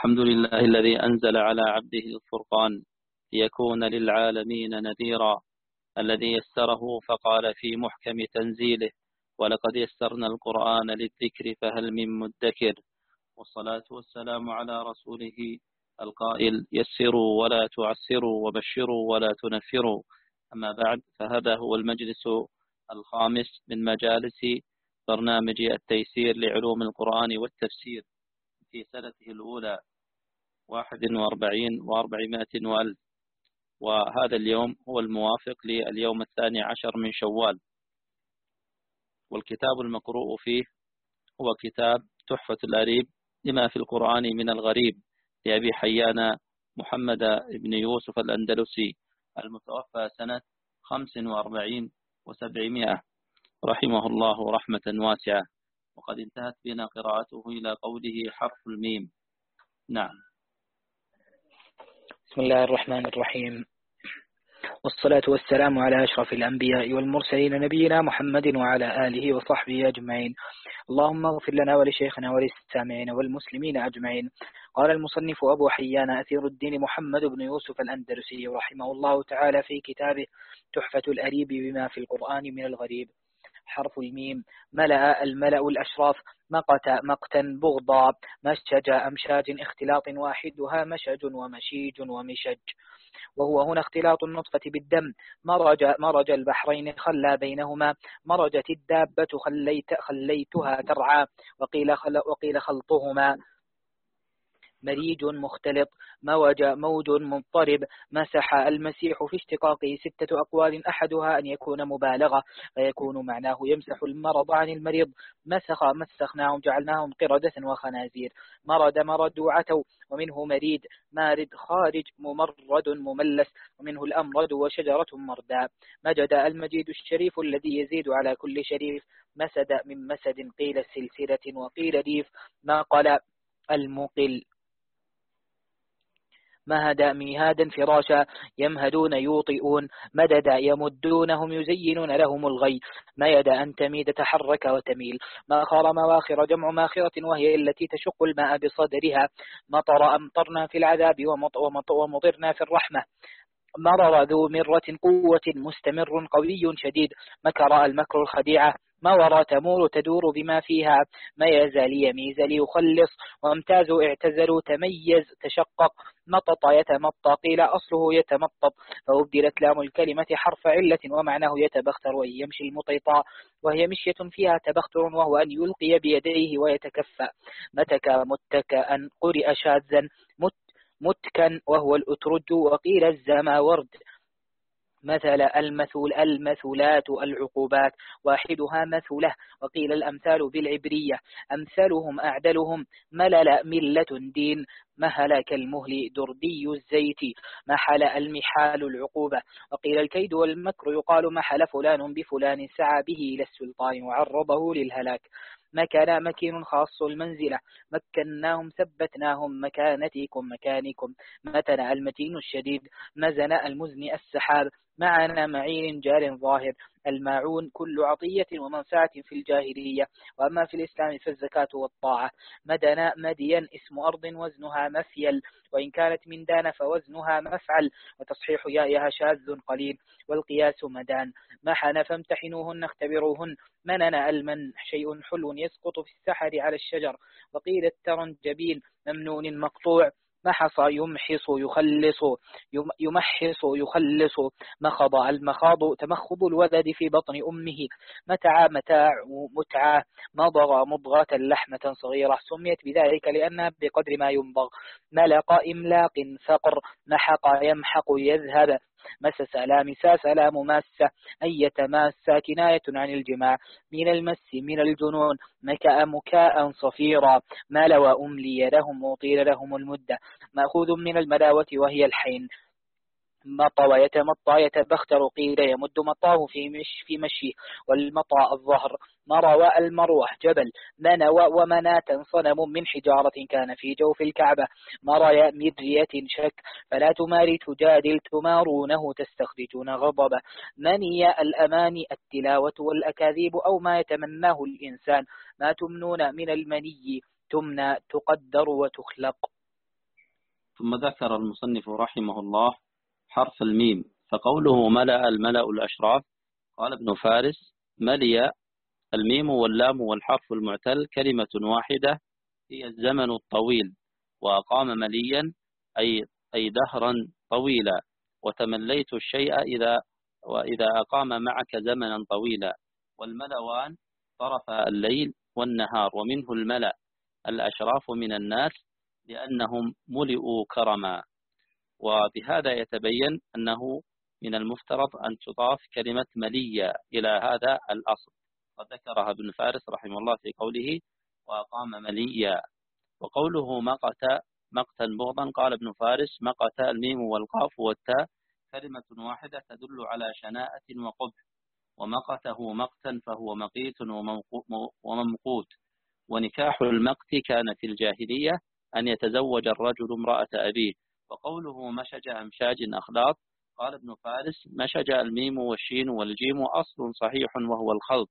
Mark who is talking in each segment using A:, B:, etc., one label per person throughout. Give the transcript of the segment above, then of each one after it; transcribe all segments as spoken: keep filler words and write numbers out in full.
A: الحمد لله الذي أنزل على عبده الفرقان ليكون للعالمين نذيرا، الذي يسره فقال في محكم تنزيله: ولقد يسرنا القرآن للذكر فهل من مدكر. والصلاة والسلام على رسوله القائل: يسروا ولا تعسروا وبشروا ولا تنفروا. أما بعد، فهذا هو المجلس الخامس من مجالس برنامج التيسير لعلوم القرآن والتفسير في سنته الأولى واحد وأربعين وأربعمائة وألف، وهذا اليوم هو الموافق لليوم الثاني عشر من شوال. والكتاب المقروء فيه هو كتاب تحفة الأريب لما في القرآن من الغريب لأبي حيان محمد بن يوسف الأندلسي المتوفى سنة خمس وأربعين وسبعمائة رحمه الله رحمة واسعة. وقد انتهت بنا قراءته إلى قوله: حرف الميم. نعم.
B: بسم الله الرحمن الرحيم، والصلاة والسلام على أشرف الأنبياء والمرسلين نبينا محمد وعلى آله وصحبه أجمعين. اللهم اغفر لنا ولشيخنا وللسامعين والمسلمين أجمعين. قال المصنف أبو حيان أثير الدين محمد بن يوسف الأندلسي رحمه الله تعالى في كتابه تحفة الأريب بما في القرآن من الغريب: حرف الميم: ملأ الملأ الأشراف، مقت مقتا بغضا، مشج أمشاج اختلاط واحدها مشج ومشيج ومشج، وهو هنا اختلاط النطفة بالدم. مرج مرج البحرين خلى بينهما، مرجت الدابة خليت خليتها ترعى، وقيل خل وقيل خلطهما. مريج مختلط، موج موج مضطرب، مسح المسيح في اشتقاقه ستة أقوال أحدها أن يكون مبالغة فيكون معناه يمسح المرض عن المريض. مسخ مسخناهم جعلناهم قردة وخنازير. مرد مردوا عتوا، ومنه مريد مارد خارج، ممرد مملس، ومنه الأمرد وشجرة مرداء. مجد المجيد الشريف الذي يزيد على كل شريف. مسد من مسد قيل سلسلة وقيل ريف. ناقل المقل. مهد ميهادا فراشا، يمهدون يوطئون، مدد يمدونهم يزينون لهم الغي. ميد أن تميد تحرك وتميل. ماخر مواخر جمع ماخرة وهي التي تشق الماء بصدرها. مطر أمطرنا في العذاب ومطرنا في الرحمة. مرر ذو مرة قوة مستمر قوي شديد. مكر المكر الخديعة. مور تمور تدور بما فيها. ميز ليميز ليخلص، وامتازوا اعتزلوا تميز تشقق. مطط يتمطى قيل أصله يتمطط، فأبدلت لام الكلمة حرف علة ومعناه يتبختر أن يمشي المطيطا، وهي مشية فيها تبختر وهو أن يلقي بيديه ويتكفى. متك متكأ قرئ شاذا مت متكا وهو الأترج، وقيل الزماورد. مثل المثل المثلات العقوبات، واحدها مثله، وقيل الأمثال بالعبرية. أمثلهم أعدلهم. ملل ملة دين. مهل كالمهل دردي الزيت. محل المحال العقوبة، وقيل الكيد والمكر يقال محل فلان بفلان سعى به إلى السلطان وعرضه للهلاك. مكان مكين خاص المنزلة. مكناهم ثبتناهم مكانتكم مكانكم. متن المتين الشديد. مزن المزن السحاب. معنا معين جار ظاهر. الماعون كل عطية ومنفعة في الجاهلية، وأما في الإسلام فالزكاة والطاعة. مدنا مدين اسم أرض وزنها مفيل، وإن كانت من دان فوزنها مفعل، وتصحيح يائها شاذ قليل، والقياس مدان. محن فامتحنوهن اختبروهن. منن المنح شيء حلو يسقط في السحر على الشجر، وقيل الترنجبيل ممنون مقطوع. محص يمحص يخلص يمحص يخلص. مخض المخاض تمخض الولد في بطن أمه. متع متاع متعة. مضغ مضغة لحمة صغيرة، سميت بذلك لأنها بقدر ما ينضغ. ملق إملاق فقر. محق يمحق يذهب. مسس لامسا سلام ماسة، أي تماسة كناية عن الجماع. من المس من الجنون. مكأ مكاء صفيرا. مال وأملي لهم وطيل لهم المدة. مأخوذ من الملاوة وهي الحين. مطى ويتمطى يتبختر قيل يمد مطاه في مش في مشي، والمطى الظهر. مروى المروة جبل. منوى ومناة صنم من حجارة كان في جوف الكعبة. مريا مرية شك. فلا تماري تجادل تمارونه تستخرجون غضبا. مني الأماني التلاوة والأكاذيب أو ما يتمناه الإنسان. ما تمنون من المني تمنى تقدر وتخلق.
A: ثم ذكر المصنف رحمه الله حرف الميم، فقوله ملأ الملأ الأشراف، قال ابن فارس: ملي الميم واللام والحرف المعتل كلمة واحدة هي الزمن الطويل، وأقام مليا أي أي دهرا طويلا، وتمليت الشيء إذا وإذا أقام معك زمنا طويلا. والملوان طرف الليل والنهار، ومنه الملأ الأشراف من الناس لأنهم ملئوا كرما. وبهذا يتبين أنه من المفترض أن تضاف كلمة مليا إلى هذا الأصل، وذكرها ابن فارس رحمه الله في قوله وأقام مليا. وقوله مقت مقتا بغضا، قال ابن فارس: مقت الميم والقاف والتاء كلمة واحدة تدل على شناءة وقبح، ومقته مقتا فهو مقيت وممقوت. ونكاح المقت كان في الجاهلية أن يتزوج الرجل امرأة أبيه. وقوله مشج أمشاج أخلاط، قال ابن فارس: مشج الميم والشين والجيم أصل صحيح وهو الخلط،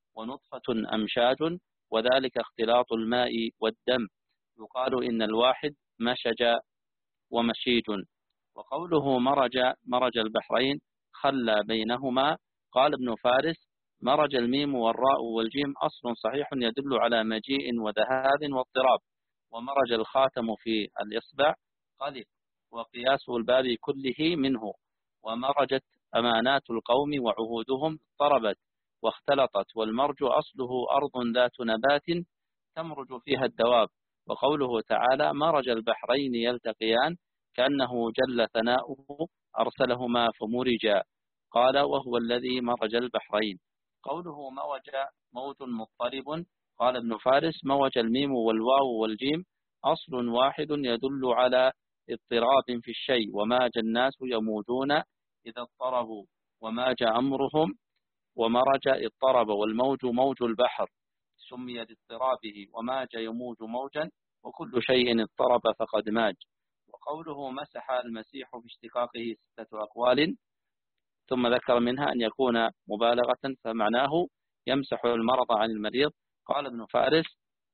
A: ونطفة أمشاج، وذلك اختلاط الماء والدم، يقال إن الواحد مشج ومشيج. وقوله مرج مرج البحرين خلى بينهما، قال ابن فارس: مرج الميم والراء والجيم أصل صحيح يدل على مجيء وذهاب واضطراب. ومرج الخاتم في الإصبع قلق، وقياسه الباب كله منه. ومرجت أمانات القوم وعهودهم اضطربت واختلطت. والمرج أصله أرض ذات نبات تمرج فيها الدواب. وقوله تعالى مرج البحرين يلتقيان كأنه جل ثناؤه أرسلهما فمرجا، قال: وهو الذي مرج البحرين. قوله موج موج مضطرب، قال ابن فارس: موج الميم والواو والجيم أصل واحد يدل على اضطراب في الشيء، وماج الناس يموجون إذا اضطربوا، وماج أمرهم، ومرج اضطرب. والموج موج البحر سمي لاضطرابه، وماج يموج موجا، وكل شيء اضطرب فقد ماج. وقوله مسح المسيح باشتقاقه ستة أقوال، ثم ذكر منها أن يكون مبالغة، فمعناه يمسح المرض عن المريض. قال ابن فارس: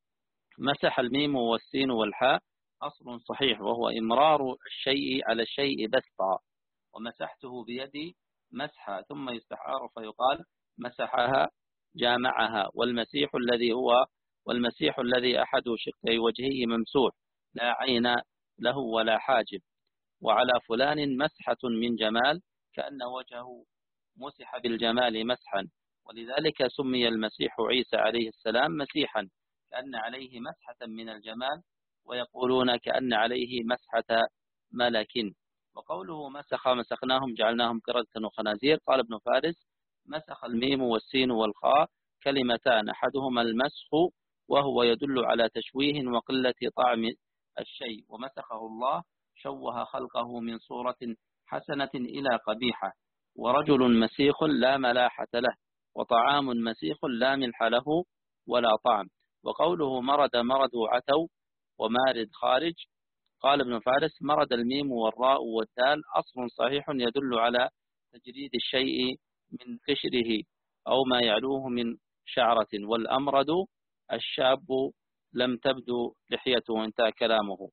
A: مسح الميم والسين والحاء أصل صحيح، وهو إمرار الشيء على الشيء بسطا. ومسحته بيدي مسحا، ثم يستحار فيقال مسحها جامعها. والمسيح الذي هو والمسيح الذي أحد شقي وجهه ممسوح، لا عين له ولا حاجب. وعلى فلان مسحة من جمال، كأن وجهه مسح بالجمال مسحا، ولذلك سمي المسيح عيسى عليه السلام مسيحا، كأن عليه مسحة من الجمال، ويقولون كأن عليه مسحة ملك. وقوله مسخ مسخناهم جعلناهم قردة وخنازير، قال ابن فارس: مسخ الميم والسين والخاء كلمتان، أحدهما المسخ وهو يدل على تشويه وقلة طعم الشيء، ومسخه الله شوه خلقه من صورة حسنة إلى قبيحة. ورجل مسيخ لا ملاحة له، وطعام مسيخ لا ملح له ولا طعم. وقوله مرد مرد عتو ومارد خارج، قال ابن فارس: مرد الميم والراء والدال أصل صحيح يدل على تجريد الشيء من قشره أو ما يعلوه من شعرة. والأمرد الشاب لم تبدو لحيته، انتهى كلامه.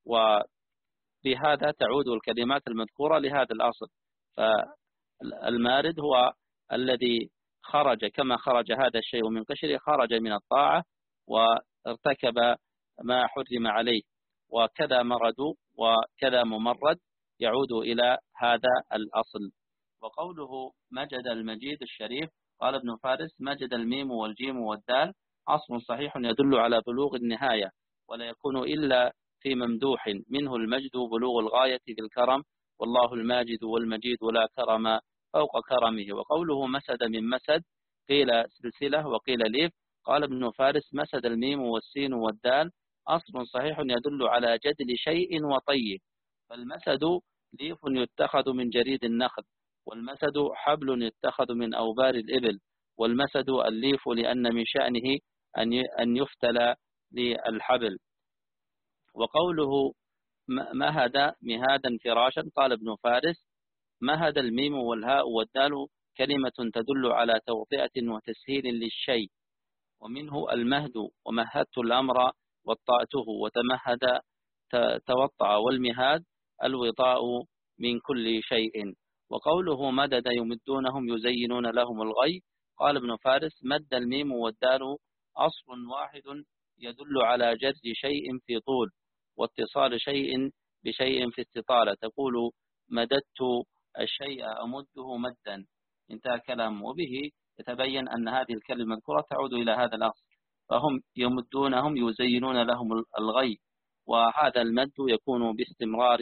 A: وبهذا تعود الكلمات المذكورة لهذا الأصل. فالمارد هو الذي خرج، كما خرج هذا الشيء من قشره، خرج من الطاعة وارتكب ما حرم عليه. وكذا مرد وكذا ممرد يعود إلى هذا الأصل. وقوله مجد المجيد الشريف، قال ابن فارس: مجد الميم والجيم والدال أصل صحيح يدل على بلوغ النهاية، ولا يكون إلا في ممدوح، منه المجد بلوغ الغاية بالكرم، والله الماجد والمجيد لا كرم فوق كرمه. وقوله مسد من مسد، قيل سلسلة وقيل ليف، قال ابن فارس: مسد الميم والسين والدال أصل صحيح يدل على جدل شيء وطيه. فالمسد ليف يتخذ من جريد النخل، والمسد حبل يتخذ من أوبار الإبل، والمسد الليف لأن من شأنه أن يفتل للحبل. وقوله مهد مهادا فراشا، قال ابن فارس: مهد الميم والهاء والدال كلمة تدل على توطئة وتسهيل للشيء، ومنه المهد، ومهدت الأمر وطأته، وتمهد توطأ، والمهاد الوطاء من كل شيء. وقوله مدد يمدونهم يزينون لهم الغي، قال ابن فارس مد الميم والدال أصل واحد يدل على جر شيء في طول واتصال شيء بشيء في استطالة. تقول مددت الشيء أمده مدا، انتهى كلام. وبه يتبين أن هذه الكلمة المذكورة تعود إلى هذا الأصل، فهم يمدونهم يزينون لهم الغي، وهذا المد يكون باستمرار،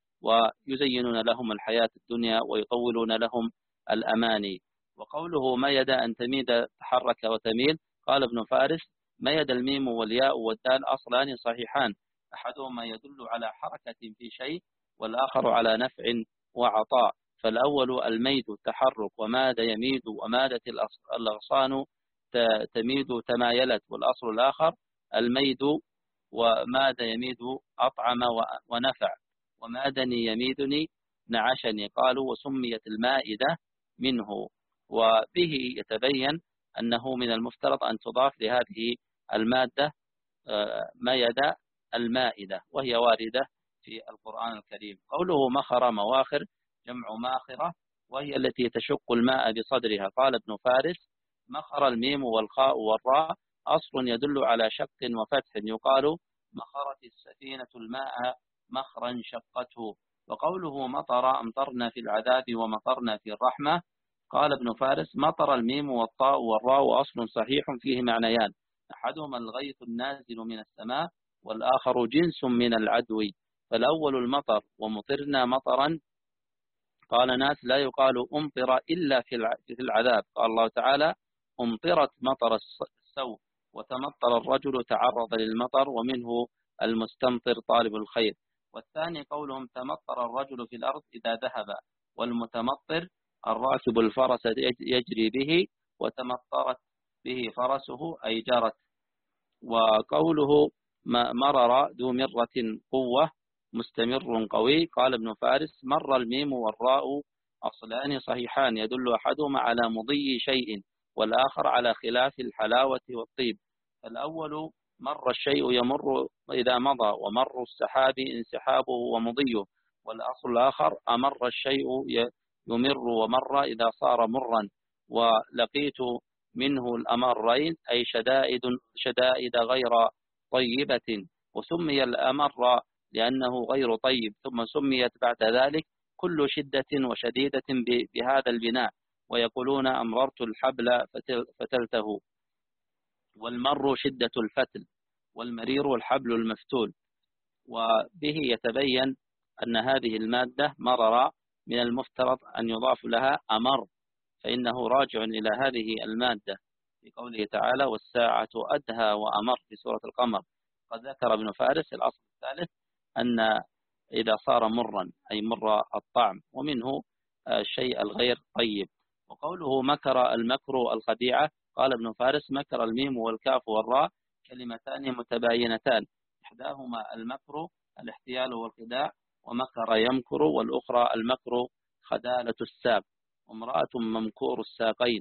A: ويزينون لهم الحياة الدنيا ويطولون لهم الأماني. وقوله ميد أن تميد تحرك وتميل، قال ابن فارس ميد الميم والياء والدال أصلان صحيحان، أحدهما يدل على حركة في شيء والآخر على نفع وعطاء. فالأول الميد التحرك، وماد يميد ومادت الأغصان تميد تمايلت، والأصل الآخر الميد وماد يميد أطعم ونفع، ومادني يميدني نعشني. قالوا وسميت المائدة منه. وبه يتبين أنه من المفترض أن تضاف لهذه المادة ميد المائدة، وهي واردة في القرآن الكريم. قوله مخر مواخر جمع ماخرة، وهي التي تشق الماء بصدرها. قال ابن فارس مخر الميم والخاء والراء أصل يدل على شق وفتح، يقال مخرت السفينة الماء مخرا شقته. وقوله مطر أمطرنا في العذاب ومطرنا في الرحمة، قال ابن فارس مطر الميم والطاء والراء أصل صحيح فيه معنيان، أحدهما الغيث النازل من السماء، والآخر جنس من العدو. فالأول المطر، ومطرنا مطرا قال ناس لا يقال أمطر إلا في العذاب. قال الله تعالى أمطرت مطر السوء، وتمطر الرجل تعرض للمطر، ومنه المستمطر طالب الخير. والثاني قولهم تمطر الرجل في الأرض إذا ذهب، والمتمطر الراكب الفرس يجري به، وتمطرت به فرسه أي جرت. وقوله مرر ذو مرة قوة مستمر قوي، قال ابن فارس مر الميم والراء أصلان صحيحان يدل أحدهما على مضي شيء والآخر على خلاف الحلاوة والطيب. فالأول مر الشيء يمر إذا مضى، ومر السحاب انسحابه ومضيه. والأصل الآخر أمر الشيء يمر ومر إذا صار مرا. ولقيت منه الأمرين أي شدائد شدائد غير طيبة، وسمي الأمر لأنه غير طيب، ثم سميت بعد ذلك كل شدة وشديدة بهذا البناء. ويقولون أمررت الحبل فتلته. والمر شدة الفتل، والمرير الحبل المفتول. وبه يتبين أن هذه المادة مرر من المفترض أن يضاف لها أمر، فإنه راجع إلى هذه المادة في قوله تعالى والساعة أدهى وأمر في سورة القمر. قد ذكر ابن فارس الأصل الثالث أن إذا صار مرا أي مر الطعم، ومنه الشيء الغير طيب. وقوله مكر المكر الخديعة، قال ابن فارس مكر الميم والكاف والراء كلمتان متباينتان، إحداهما المكر الاحتيال والخداع، ومكر يمكر، والأخرى المكر خدالة الساق، وامرأة ممكور الساقين.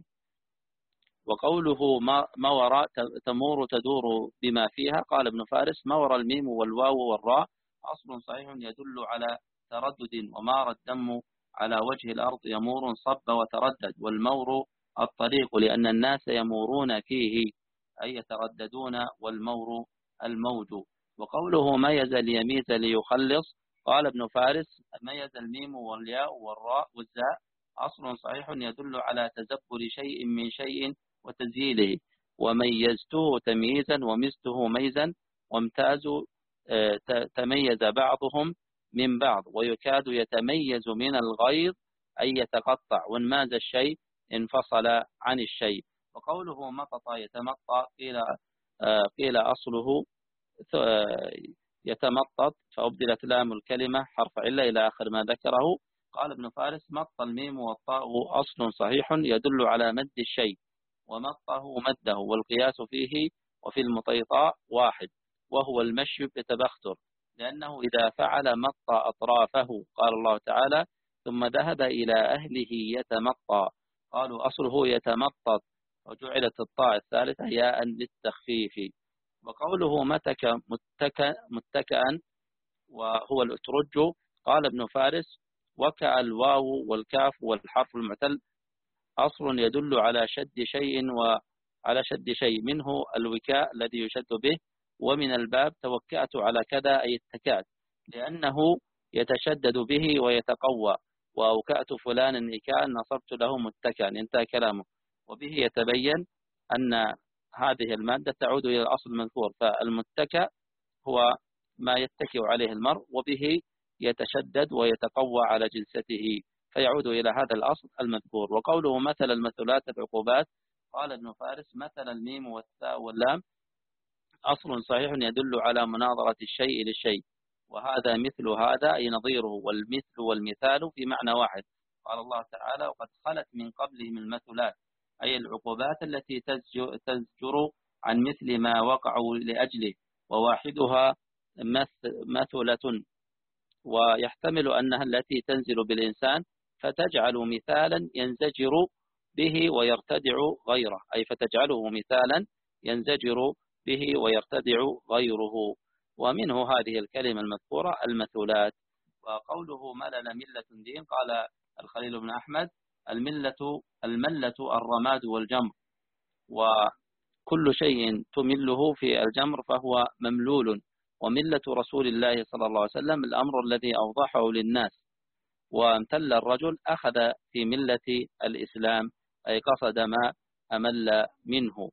A: وقوله مور تمور تدور بما فيها، قال ابن فارس مور الميم والواو والراء أصل صحيح يدل على تردد، ومار الدم على وجه الأرض يمور صب وتردد. والمور الطريق لأن الناس يمورون فيه أي يترددون، والمور الموج. وقوله ميز ليميز ليخلص، قال ابن فارس ميز الميم والياء والراء والزاء أصل صحيح يدل على تزبر شيء من شيء وتزييله. وميزته تمييزا ومزته ميزا، وامتازوا تميز بعضهم من بعض، ويكاد يتميز من الغيظ أي يتقطع، وانماز الشيء انفصل عن الشيء. وقوله مطط يتمطى قيل قيل أصله يتمطط، فأبدلت لام الكلمة حرف علة إلى آخر ما ذكره. قال ابن فارس مط الميم والطاء أصل صحيح يدل على مد الشيء، ومطه مده، والقياس فيه وفي المطيطاء واحد، وهو المشي بتبختر، لأنه إذا فعل مط أطرافه. قال الله تعالى ثم ذهب إلى أهله يتمطى، قالوا أصله يتمطط، وجعلت الطاء الثالثة ياء للتخفيف. وقوله متك متكأ متكئا وهو الأترج. قال ابن فارس: وكأ الواو والكاف والحرف المعتل أصل يدل على شد شيء وعلى شد شيء، منه الوكاء الذي يشد به، ومن الباب توكأت على كذا أي اتكأت، لأنه يتشدد به ويتقوى، وأوكأت فلانا إكاء نصبت له متكئا، انتهى كلامه. وبه يتبين أن هذه المادة تعود إلى الأصل المذكور، فالمتكأ هو ما يتكئ عليه المرء، وبه يتشدد ويتقوى على جلسته، فيعود إلى هذا الأصل المذكور. وقوله مثل المثلات العقوبات، قال ابن فارس: مثل الميم والتاء واللام أصل صحيح يدل على مناظرة الشيء للشيء، وهذا مثل هذا أي نظيره، والمثل والمثال في معنى واحد. قال الله تعالى: وقد خلت من قبلهم المثلات، أي العقوبات التي تزجر عن مثل ما وقعوا لأجله، وواحدها مثلة، ويحتمل أنها التي تنزل بالإنسان فتجعل مثالا ينزجر به ويرتدع غيره، أي فتجعله مثالا ينزجر به ويرتدع غيره. ومنه هذه الكلمة المذكورة المثلات. وقوله ملل ملة دين، قال الخليل بن أحمد: الملة الملة الرماد والجمر، وكل شيء تمله في الجمر فهو مملول. وملة رسول الله صلى الله عليه وسلم الأمر الذي أوضحه للناس، وامتل الرجل أخذ في ملة الإسلام، أي قصد ما أمل منه.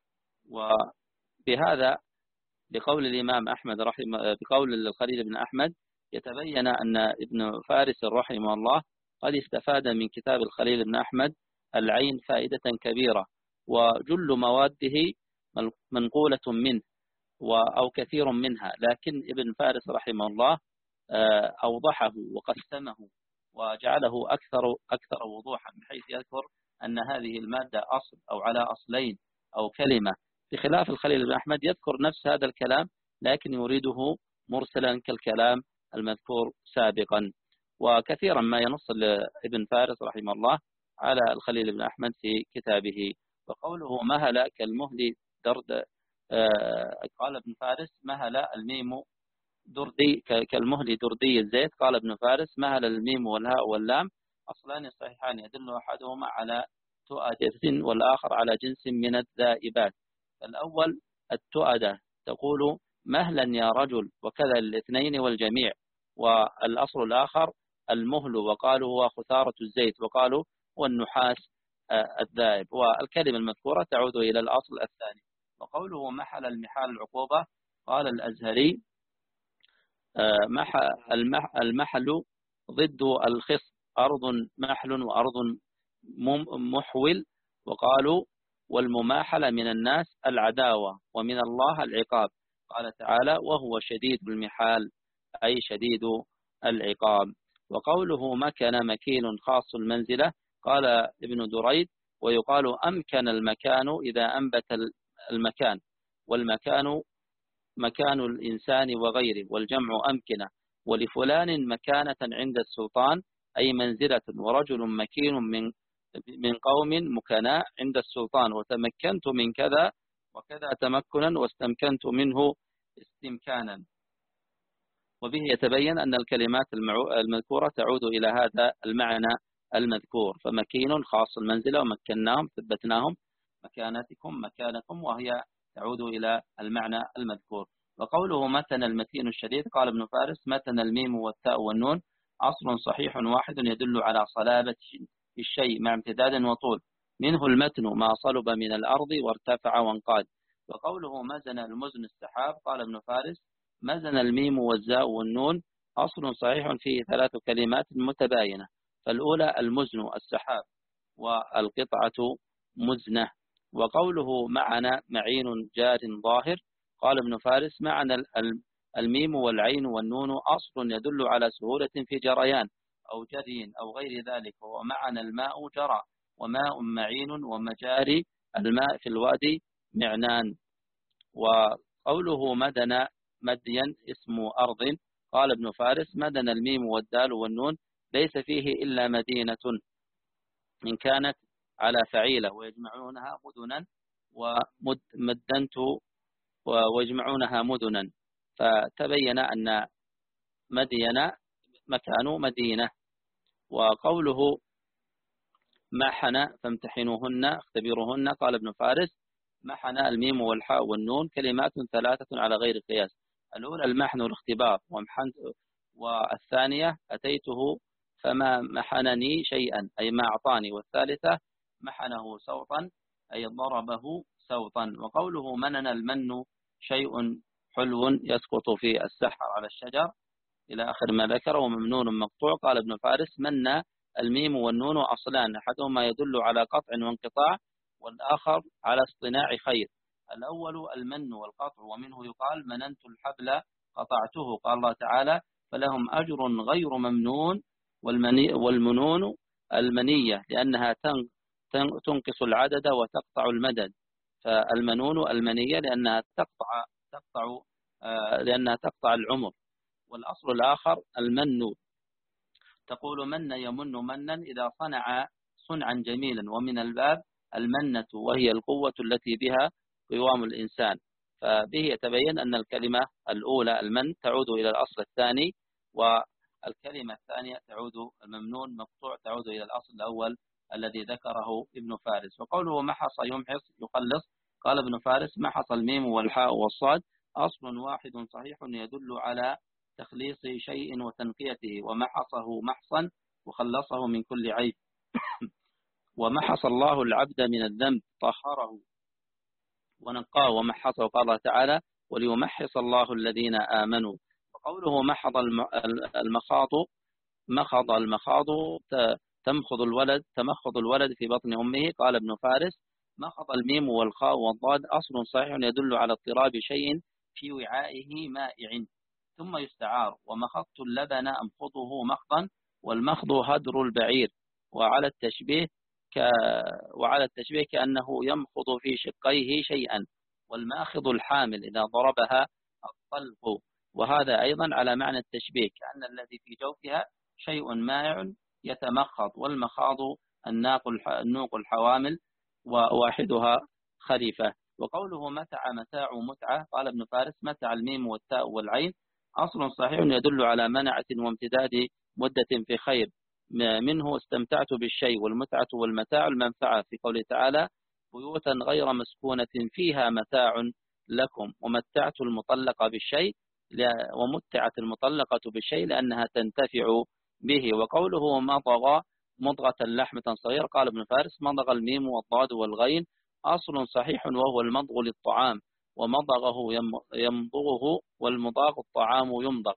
A: وبهذا بقول الإمام أحمد رحمه بقول الخليل بن أحمد يتبين أن ابن فارس رحمه الله قد استفاد من كتاب الخليل بن أحمد العين فائدة كبيرة، وجل مواده منقولة منه أو كثير منها، لكن ابن فارس رحمه الله أوضحه وقسمه وجعله أكثر أكثر وضوحا، بحيث يذكر أن هذه المادة أصل أو على أصلين أو كلمة، بخلاف الخليل بن أحمد يذكر نفس هذا الكلام لكن يريده مرسلا كالكلام المذكور سابقا. وكثيرا ما ينص ابن فارس رحمه الله على الخليل بن أحمد في كتابه. وقوله مهل كالمهل درد، قال ابن فارس: مهل الميم دردي كالمهل دردي الزيت. قال ابن فارس: مهل الميم والهاء واللام أصلان صحيحان يدل أحدهما على تؤدة والآخر على جنس من الذائبات. الأول التؤدة تقول مهلا يا رجل، وكذا الاثنين والجميع. والأصل الآخر المهل، وقالوا هو خثارة الزيت، وقالوا هو النحاس الذائب. والكلمة المذكورة تعود إلى الأصل الثاني. وقوله محل المحال العقوبة، قال الأزهري: المحل ضد الخص، أرض محل وأرض محول. وقالوا والمماحلة من الناس العداوة، ومن الله العقاب. قال تعالى: وهو شديد المحال، أي شديد العقاب. وقوله مكن مكين خاص المنزلة، قال ابن دريد: ويقال أمكن المكان إذا أنبت المكان، والمكان مكان الإنسان وغيره، والجمع أمكنة. ولفلان مكانة عند السلطان، أي منزلة. ورجل مكين من من قوم مكناء عند السلطان، وتمكنت من كذا وكذا تمكنا، واستمكنت منه استمكانا. وبه يتبين أن الكلمات المذكورة تعود إلى هذا المعنى المذكور. فمكين خاص المنزلة، ومكناهم ثبتناهم، مكانتكم مكانكم، وهي تعود إلى المعنى المذكور. وقوله متن المتين الشديد، قال ابن فارس: متن الميم والتاء والنون أصل صحيح واحد يدل على صلابة الشيء مع امتداد وطول، منه المتن ما صلب من الأرض وارتفع وانقاد. وقوله مزن المزن السحاب، قال ابن فارس: مزن الميم والزاء والنون أصل صحيح فيه ثلاث كلمات متباينة، فالأولى المزن السحاب، والقطعة مزنة. وقوله معنا معين جار ظاهر، قال ابن فارس: معنى الميم والعين والنون أصل يدل على سهولة في جريان أو جري أو غير ذلك، ومعنى الماء جرى، وماء معين، ومجاري الماء في الوادي معنان. وقوله مدن مدين اسم أرض، قال ابن فارس: مدن الميم والدال والنون ليس فيه إلا مدينة إن كانت على فعيلة، ويجمعونها مدنا، ومدنت ويجمعونها مدنا. فتبين أن مدين مكان مدينة. وقوله محن فامتحنوهن اختبروهن، قال ابن فارس محن الميم والحاء والنون كلمات ثلاثة على غير قياس. الأولى المحن والاختبار، والثانية أتيته فما محنني شيئا أي ما أعطاني، والثالثة محنه سوطا أي ضربه سوطا. وقوله منن المن شيء حلو يسقط في السحر على الشجر إلى آخر ما ذكر. وممنون مقطوع، قال ابن فارس من الميم والنون أصلان، أحدهما يدل على قطع وانقطاع والآخر على اصطناع خير. الأول المن والقطع، ومنه يقال مننت الحبل قطعته، قال الله تعالى فلهم أجر غير ممنون. والمنون المنية لأنها تنقص العدد وتقطع المدد، فالمنون المنية لأنها تقطع تقطع لأنها تقطع العمر. والأصل الآخر المن، تقول من يمن منا إذا صنع صنعا جميلا، ومن الباب المنة وهي القوة التي بها قوام الإنسان. فبه يتبين أن الكلمة الأولى المن تعود إلى الأصل الثاني، والكلمة الثانية تعود الممنون مقطوع تعود إلى الأصل الأول الذي ذكره ابن فارس. وقوله محص يمحص يخلص، قال ابن فارس محص الميم والحاء والصاد أصل واحد صحيح يدل على تخليص شيء وتنقيته، ومحصه محصا وخلصه من كل عيب. ومحص الله العبد من الذنب طهره ونقاه ومحصه، قال الله تعالى وليمحص الله الذين آمنوا. وقوله محض المخاض مخض المخاض تمخض الولد تمخض الولد في بطن أمه، قال ابن فارس مخض الميم والخاء والضاد أصل صحيح يدل على اضطراب شيء في وعائه مائع ثم يستعار. ومخضت اللبن أمخضه مخضا، والمخض هدر البعير، وعلى التشبيه ك... وعلى التشبيه كأنه يمخض في شقيه شيئا. والماخض الحامل إذا ضربها الطلق، وهذا أيضا على معنى التشبيه كأن الذي في جوفها شيء مائع يتمخض. والمخاض الناق النوق الحوامل وواحدها خليفة. وقوله متع متاع متعة، قال ابن فارس متع الميم والتاء والعين أصل صحيح يدل على منعة وامتداد مدة في خير، منه استمتعت بالشيء. والمتعة والمتاع المنفعة في قوله تعالى بيوتا غير مسكونة فيها متاع لكم. ومتعت المطلقة بالشيء ومتعت المطلقة بالشيء لأنها تنتفع به. وقوله مضغ مضغة لحمة صغير، قال ابن فارس مضغ الميم والضاد والغين أصل صحيح وهو المضغ للطعام، ومضغه يمضغه، والمضاغ الطعام يمضغ.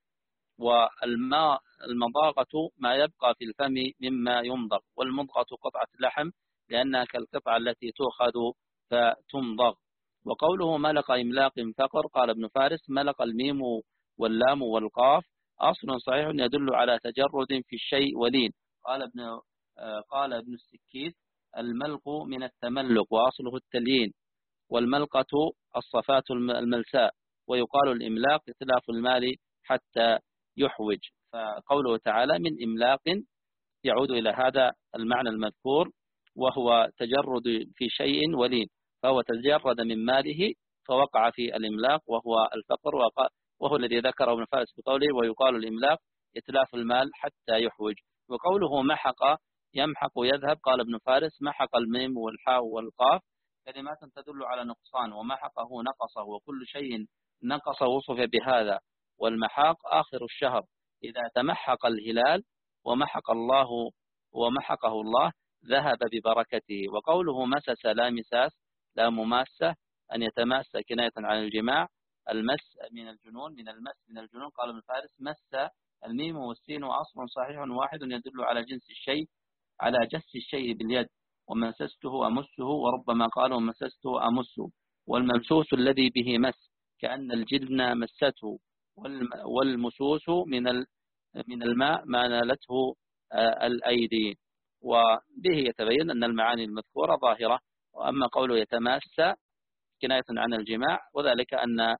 A: والماء المضاغة ما يبقى في الفم مما يمضغ، والمضغة قطعة اللحم لأنها كالقطعة التي تؤخذ فتمضغ. وقوله ملق إملاق فقر، قال ابن فارس ملق الميم واللام والقاف أصل صحيح يدل على تجرد في الشيء ولين، قال ابن قال ابن السكيت الملق من التملق وأصله التليين، والملقة الصفاة الملساء، ويقال الإملاق إتلاف المال حتى يحوج. فقوله تعالى من إملاق يعود إلى هذا المعنى المذكور وهو تجرد في شيء ولين، فهو تجرد من ماله فوقع في الإملاق وهو الفقر، وهو الذي ذكره ابن فارس بقوله ويقال الإملاق إتلاف المال حتى يحوج. وقوله محق يمحق يذهب، قال ابن فارس محق الميم والحاء والقاف كلمات تدل على نقصان، ومحقه نقصه، وكل شيء نقص وصف بهذا. والمحاق آخر الشهر إذا تمحق الهلال ومحق الله ومحقه الله ذهب ببركته. وقوله مسس لا مساس لا مماسة أن يتماس كناية عن الجماع. المس من الجنون من المس من الجنون، قال ابن فارس مس الميم والسين أصل صحيح واحد يدل على جنس الشيء على جس الشيء باليد، ومسسته أمسه، وربما قالوا مسسته أمسه. والممسوس الذي به مس كأن الجبن مسته، والمسوس من من الماء ما نالته الأيدي. وبه يتبين أن المعاني المذكورة ظاهرة. وأما قوله يتماس كناية عن الجماع، وذلك أن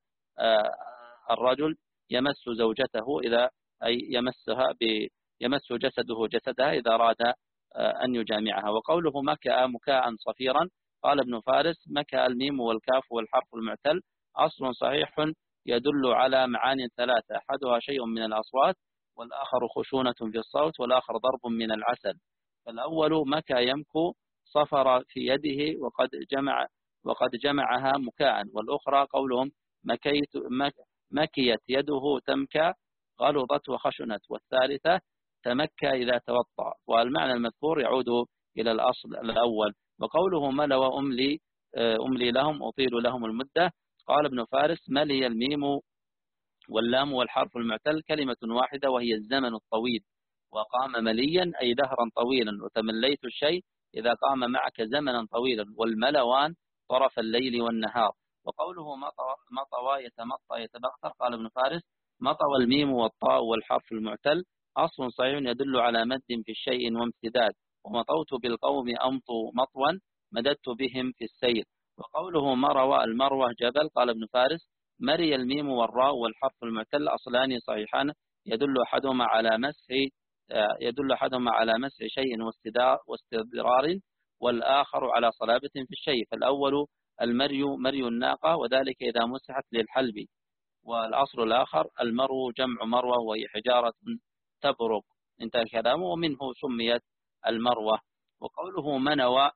A: الرجل يمس زوجته إذا أي يمسها يمس جسده جسدها إذا أراد أن يجامعها. وقوله مكأ مكاء صفيرا، قال ابن فارس مكأ الميم والكاف والحرف المعتل أصل صحيح يدل على معان ثلاثة، أحدها شيء من الأصوات، والآخر خشونة في الصوت، والآخر ضرب من العسل. فالأول مكى يمكو صفر في يده وقد جمع وقد جمعها مكاء، والأخرى قولهم مكيت مكيت يده تمكى غلظت وخشنت، والثالثة تمكى إذا توطأ. والمعنى المذكور يعود إلى الأصل الأول. وقوله ملى وأملي أملي لهم أطيل لهم المدة، قال ابن فارس ملي الميم واللام والحرف المعتل كلمة واحدة وهي الزمن الطويل، وقام مليا أي دهرا طويلا، وتمليت الشيء إذا قام معك زمنا طويلا، والملوان طرف الليل والنهار. وقوله مطوى يتمطى يتبختر، قال ابن فارس مطوى الميم والطاء والحرف المعتل أصل صحيح يدل على مد في الشيء وامتداد، ومطوت بالقوم أمطوا مطوا مددت بهم في السير. وقوله مروى المروة جبل، قال ابن فارس مري الميم والراء والحرف المعتل أصلان صحيحان يدل أحدهما على مسح يدل أحدهما على مسح شيء واستدرار، والآخر على صلابة في الشيء. فالأول المري مري الناقة، وذلك إذا مسحت للحلب. والأصل الآخر المرو جمع مروة وهي حجارة تبرق. انتهى كلامه، ومنه سميت المروة. وقوله منوى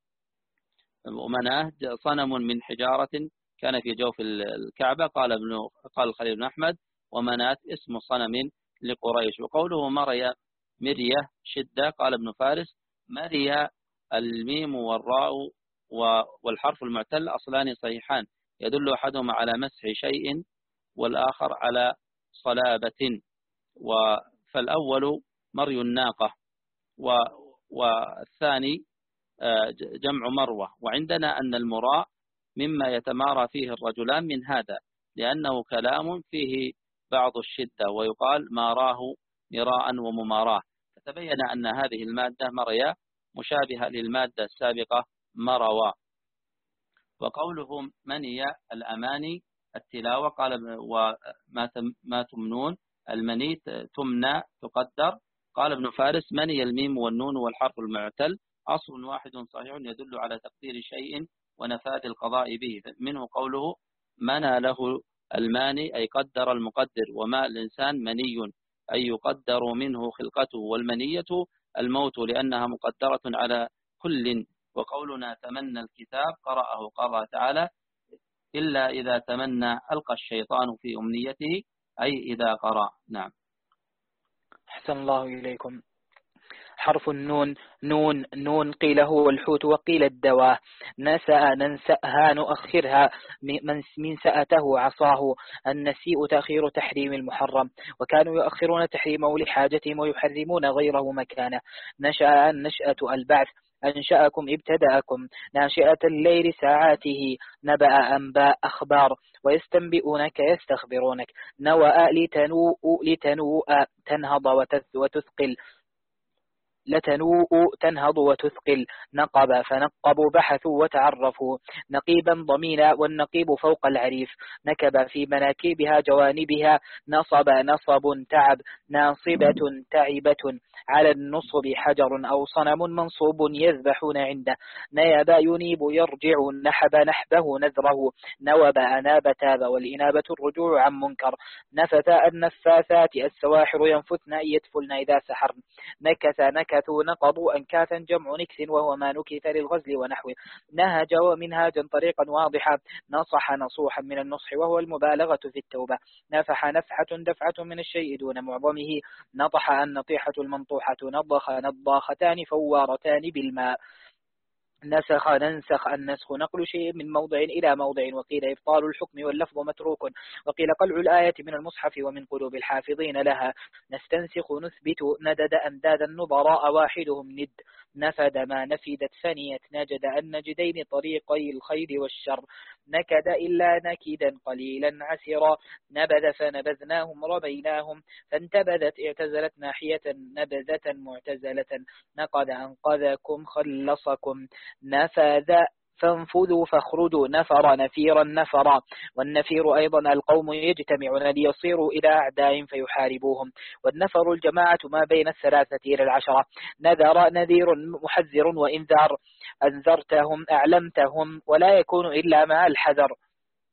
A: ومناه صنم من حجارة كان في جوف الكعبة، قال ابن قال الخليل بن أحمد ومنات اسم صنم لقريش. وقوله مريا مرية شدة، قال ابن فارس مريا الميم والراء والحرف المعتل أصلان صحيحان يدل أحدهما على مسح شيء والآخر على صلابة. فالأول مري الناقة والثاني جمع مروة. وعندنا أن المراء مما يتمارى فيه الرجلان من هذا، لأنه كلام فيه بعض الشدة، ويقال ماراه مراء ومماراه. فتبين أن هذه المادة مريا مشابهة للمادة السابقة مروى. وقوله مني الأماني التلاوة، قال وما تمنون المني تمنى تقدر، قال ابن فارس مني الميم والنون والحرف المعتل أصل واحد صحيح يدل على تقدير شيء ونفاذ القضاء به، منه قوله منى له الماني أي قدر المقدر، وما الإنسان مني أي يقدر منه خلقته، والمنية الموت لأنها مقدرة على كل. وقولنا تمنى الكتاب قرأه قال تعالى إلا إذا تمنى ألقى الشيطان في أمنيته أي إذا قرأ. نعم.
B: أحسن الله إليكم. حرف النون نون نون قيل هو الحوت وقيل الدواء. نسأ ننسأها نؤخرها من سأته عصاه. النسيء تأخير تحريم المحرم، وكانوا يؤخرون تحريمه لحاجتهم ويحرمون غيره مكانه. نشأ النشأة البعث، أنشأكم ابتدأكم. ناشئة الليل ساعاته، نبأ أنباء أخبار. ويستنبئونك يستخبرونك. نوأ لتنوء لتنوء تنهض وتثقل، لتنوء تنهض وتثقل. نقب فنقبوا بحثوا وتعرفوا. نقيبا ضمينا، والنقيب فوق العريف. نكب في مناكبها جوانبها. نصب نصب تعب. ناصبة تعبة. على النصب حجر أو صنم منصوب يذبحون عنده. نيب ينيب يرجع. نحب نحبه نذره. نوب أناب تاب، والإنابة الرجوع عن منكر. نفث النفاثات السواحر ينفثن يدفلن إذا سحرن. نكث نكثوا نقضوا أنكاثا جمع نكث، وهو ما نكث للغزل ونحوه. نهج ومنهاجا طريقا واضحا. نصح نصوحا من النصح وهو المبالغة في التوبة. نفح نفحة دفعة من الشيء دون معظمه. نطح النطيحة المنطوحة. نضخ نضاختان فوارتان بالماء. نسخ ننسخ النسخ نقل شيء من موضع إلى موضع، وقيل إبطال الحكم واللفظ متروك، وقيل قلع الآية من المصحف ومن قلوب الحافظين لها. نستنسخ نثبت ندد أندادا نظراء واحدهم ند. نفد ما نفدت ثنيت نجد النجدين طريقي الخير والشر. نكد إلا نكدا قليلا عسرا. نبذ فنبذناهم رميناهم. فانتبذت اعتزلت ناحية نبذة معتزلة. نقد أنقذكم خلصكم. نفذ فانفذوا فاخرجوا. نفر نفيرا نفرا. والنفير أيضا القوم يجتمعون ليصيروا إلى أعداء فيحاربوهم. والنفر الجماعة ما بين الثلاثة إلى العشرة. نذر نذير محذر وإنذار. أنذرتهم أعلمتهم، ولا يكون إلا مع الحذر.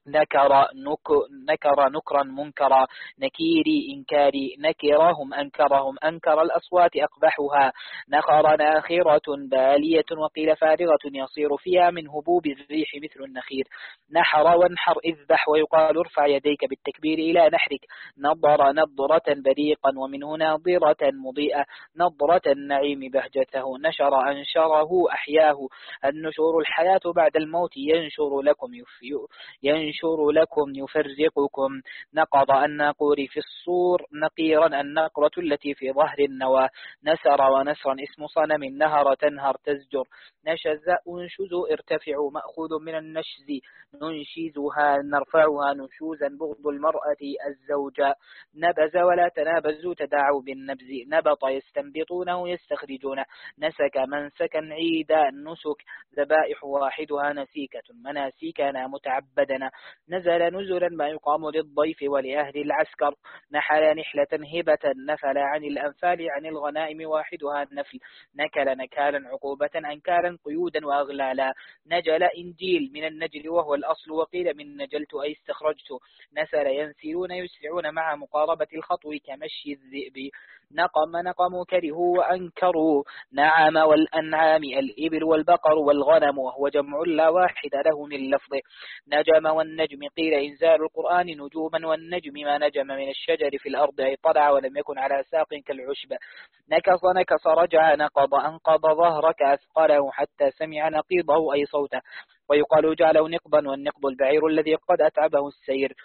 B: نكر نك نكر نكرا منكرا، نكيري إنكاري، نكرهم أنكرهم، أنكر الأصوات أقبحها، نخر ناخرة بالية، وقيل فارغة يصير فيها من هبوب الريح مثل النخير. نحر وانحر اذبح، ويقال ارفع يديك بالتكبير إلى نحرك. نضر نضرة بريقا، ومنه ناضرة مضيئة، نضرة النعيم بهجته. نشر أنشره أحياه، النشور الحياة بعد الموت، ينشر لكم يفيو ينشر لكم يفرقكم. نقض الناقور في الصور، نقيرا النقرة التي في ظهر النوى. نسر ونسرا اسم صنم، نهر تنهر تزجر. نشز أنشز ارتفعوا، مأخوذ من النشز، ننشزها نرفعها نشوزا، بغض المرأة الزوجة. نبز ولا تنابزوا، تداعوا بالنبز. نبط يستنبطونه يستخرجون. نسك منسكا عيدا، نسك ذبائح واحدها نسيكة، مناسيكنا متعبدنا. نزل نزلا ما يقام للضيف ولأهل العسكر. نحل نحلة هبة، نفل عن الأنفال عن الغنائم واحدها النفل. نكل نكالا عقوبة، أنكالا قيودا وأغلالا. نجل إنجيل من النجل وهو الأصل، وقيل من نجلت أي استخرجت. نسل ينسلون يسرعون مع مقاربة الخطو كمشي الذئب. نقم نقموا كرهوا وأنكروا. نعم والأنعام الإبل والبقر والغنم، وهو جمع لا واحد له من لفظه. نجم والنجم قيل إنزال القرآن نجوما، والنجم ما نجم من الشجر في الأرض أي طلع ولم يكن على ساق كالعشب. نكص نكص رجع، نقض أنقض ظهرك أثقله حتى سمع نقيضه أي صوته. ويقال جعله نقضا، والنقض البعير الذي قد أتعبه السير.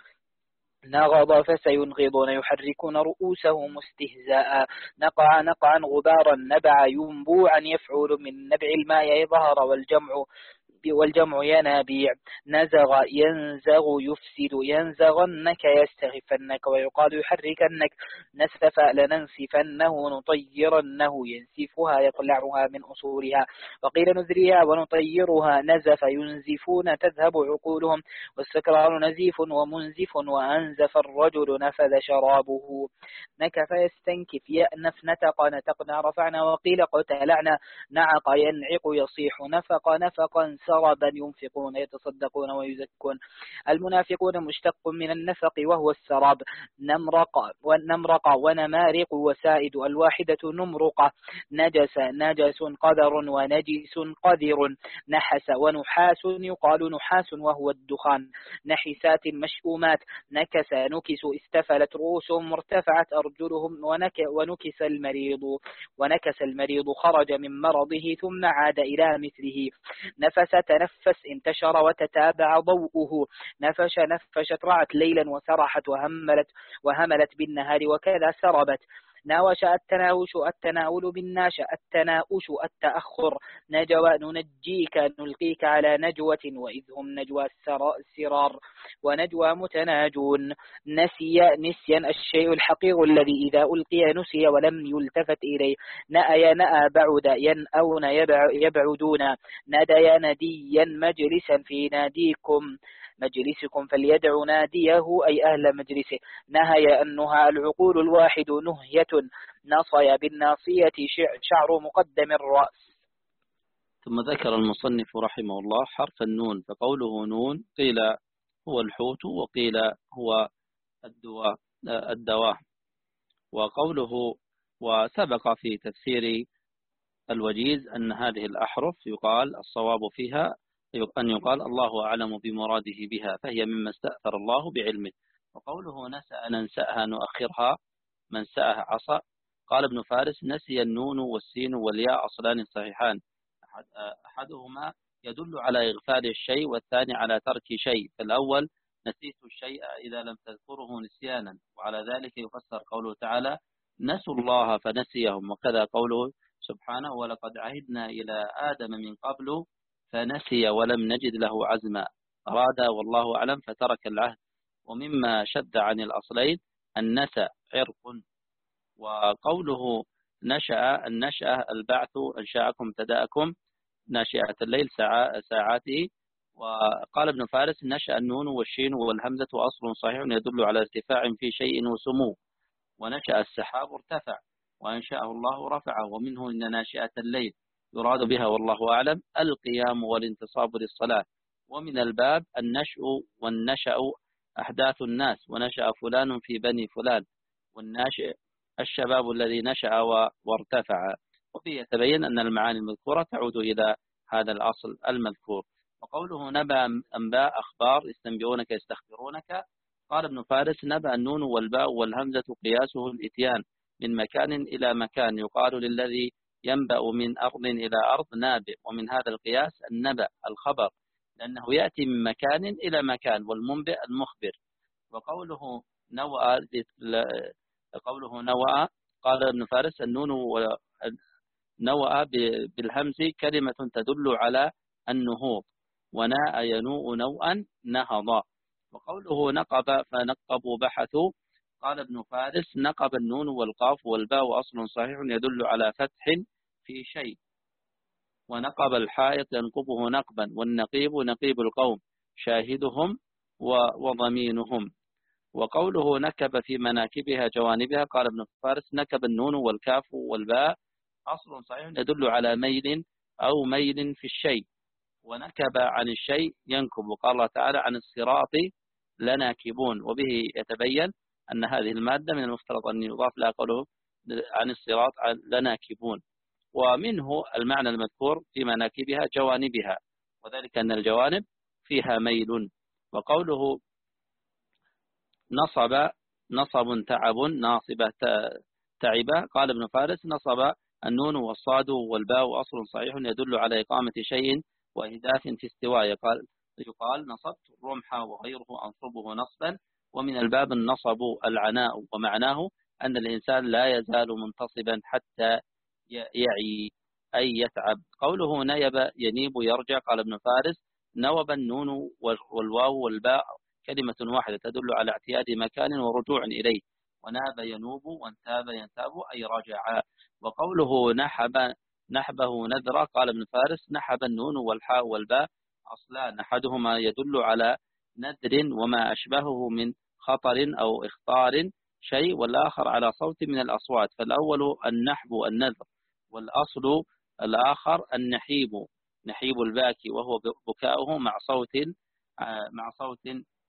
B: نغض فسينغضون، يحركون رؤوسهم استهزاء. نقع نقعا غبارا، نبع ينبوعا يفعل من نبع الماء ظهر، والجمع والجمع ينابيع. نزغ ينزغ يفسد، ينزغنك يستغفنك، ويقال يحركنك. نسف لننسفنه، نطيرنه، ينسفها يقلعها من أصولها. وقيل نذريها ونطيرها. نزف ينزفون تذهب عقولهم، والسكران نزيف ومنزف، وأنزف الرجل نفذ شرابه. نكف يستنكف، يأنف نتق نتقنا رفعنا، وقيل قتلعنا. نعق ينعق يصيح، نفق نفقا سربا، ينفقون يتصدقون ويزكون. المنافقون مشتق من النفق وهو السراب. نمرق ونمرق ونمارق وسائد، الواحدة نمرقة. نجس نجس قذر ونجس قذر. نحس ونحاس، يقال نحاس وهو الدخان. نحسات مشؤومات. نكس نكس استفلت رؤوسهم، ارتفعت أرجلهم. ونك ونكس المريض ونكس المريض خرج من مرضه ثم عاد إلى مثله. نفس تنفس انتشر وتتابع ضوءه. نفش نفشت رعت ليلا وسرحت، وهملت وهملت بالنهار وكذا سربت. ناوش التناوش التناول بالناش، التناوش التأخر. نجوى ننجيك نلقيك على نجوة، وإذ هم نجوى السرار ونجوى متناجون. نسي نسيا الشيء الحقير الذي إذا ألقي نسي ولم يلتفت إليه. نأي نأى بعد ينأون يبعدون. ندي نديا مجلسا في ناديكم مجلسكم فليدع ناديه أي أهل مجلسه. نهي أنها العقول الواحد نهية. نصي بالناصية شعر مقدم الرأس.
A: ثم ذكر المصنف رحمه الله حرف النون، فقوله نون قيل هو الحوت، وقيل هو الدواء الدواء وقوله وسبق في تفسير الوجيز أن هذه الأحرف يقال الصواب فيها أن يقال الله أعلم بمراده بها، فهي مما استأثر الله بعلمه. وقوله نسأ ننسأها نؤخرها، من سأها عصى. قال ابن فارس نسي النون والسين والياء أصلان صحيحان، أحدهما يدل على إغفال الشيء، والثاني على ترك شيء. فالأول نسيت الشيء إذا لم تذكره نسيانا، وعلى ذلك يفسر قوله تعالى نسوا الله فنسيهم، وكذا قوله سبحانه ولقد عهدنا إلى آدم من قبل فنسي ولم نجد له عزما. أراد والله أعلم فترك العهد. ومما شد عن الأصلين النسى عرق. وقوله نشأ النشأة البعث أنشأكم ابتدأكم ناشئة الليل ساعاته. وقال ابن فارس نشأ النون والشين والهمزة أصل صحيح يدل على ارتفاع في شيء وسمو. ونشأ السحاب ارتفع، وأنشأه الله رفعه. ومنه إن ناشئة الليل يراد بها والله أعلم القيام والانتصاب للصلاة. ومن الباب النشأ والنشأ أحداث الناس، ونشأ فلان في بني فلان، والناشئ الشباب الذي نشأ وارتفع. وفيه يتبين أن المعاني المذكورة تعود إلى هذا الأصل المذكور. وقوله نبأ أنباء أخبار يستنبئونك يستخبرونك، قال ابن فارس نبأ النون والباء والهمزة قياسه الإتيان من مكان إلى مكان، يقال للذي ينبأ من أرض إلى أرض نابئ، ومن هذا القياس النبأ الخبر، لأنه يأتي من مكان إلى مكان، والمنبئ المخبر. وقوله نوأ قوله نوأ قال ابن فارس النون نوأ بالهمز كلمة تدل على النهوض، وناء ينوء نوءا نهضا. وقوله نقب فنقبوا بحثوا، قال ابن فارس نقب النون والقاف والباء أصل صحيح يدل على فتح في شيء، ونقب الحائط ينقبه نقبا، والنقيب نقيب القوم شاهدهم وضمينهم. وقوله نكب في مناكبها جوانبها، قال ابن فارس نكب النون والكاف والباء أصل صحيح يدل على ميل أو ميل في الشيء، ونكب عن الشيء ينكب. وقال الله تعالى عن الصراط لناكبون، وبه يتبين أن هذه المادة من المفترض أن يضاف لها قوله عن الصراط لناكبون. ومنه المعنى المذكور في مناكبها جوانبها، وذلك أن الجوانب فيها ميل. وقوله نصب نصب تعب ناصبة تعبة، قال ابن فارس نصب النون والصاد والباء أصل صحيح يدل على إقامة شيء وإهداف في استواء، يقال يقال نصبت الرمح وغيره أنصبه نصبا. ومن الباب النصب العناء، ومعناه أن الإنسان لا يزال منتصبا حتى يعي أي يتعب. قوله نيب ينيب يرجع، قال ابن فارس نوب النون والواو والباء كلمة واحدة تدل على اعتياد مكان ورجوع إليه، وناب ينوب وانتاب ينتاب أي رجع. وقوله نحب نحبه نذرا، قال ابن فارس نحب النون والحاء والباء أصلان، أحدهما يدل على نذر وما أشبهه من خطر أو إخطار شيء، والآخر على صوت من الأصوات، فالأول النحب النذر، والأصل الآخر النحيب نحيب الباكي، وهو بكاؤه مع صوت مع صوت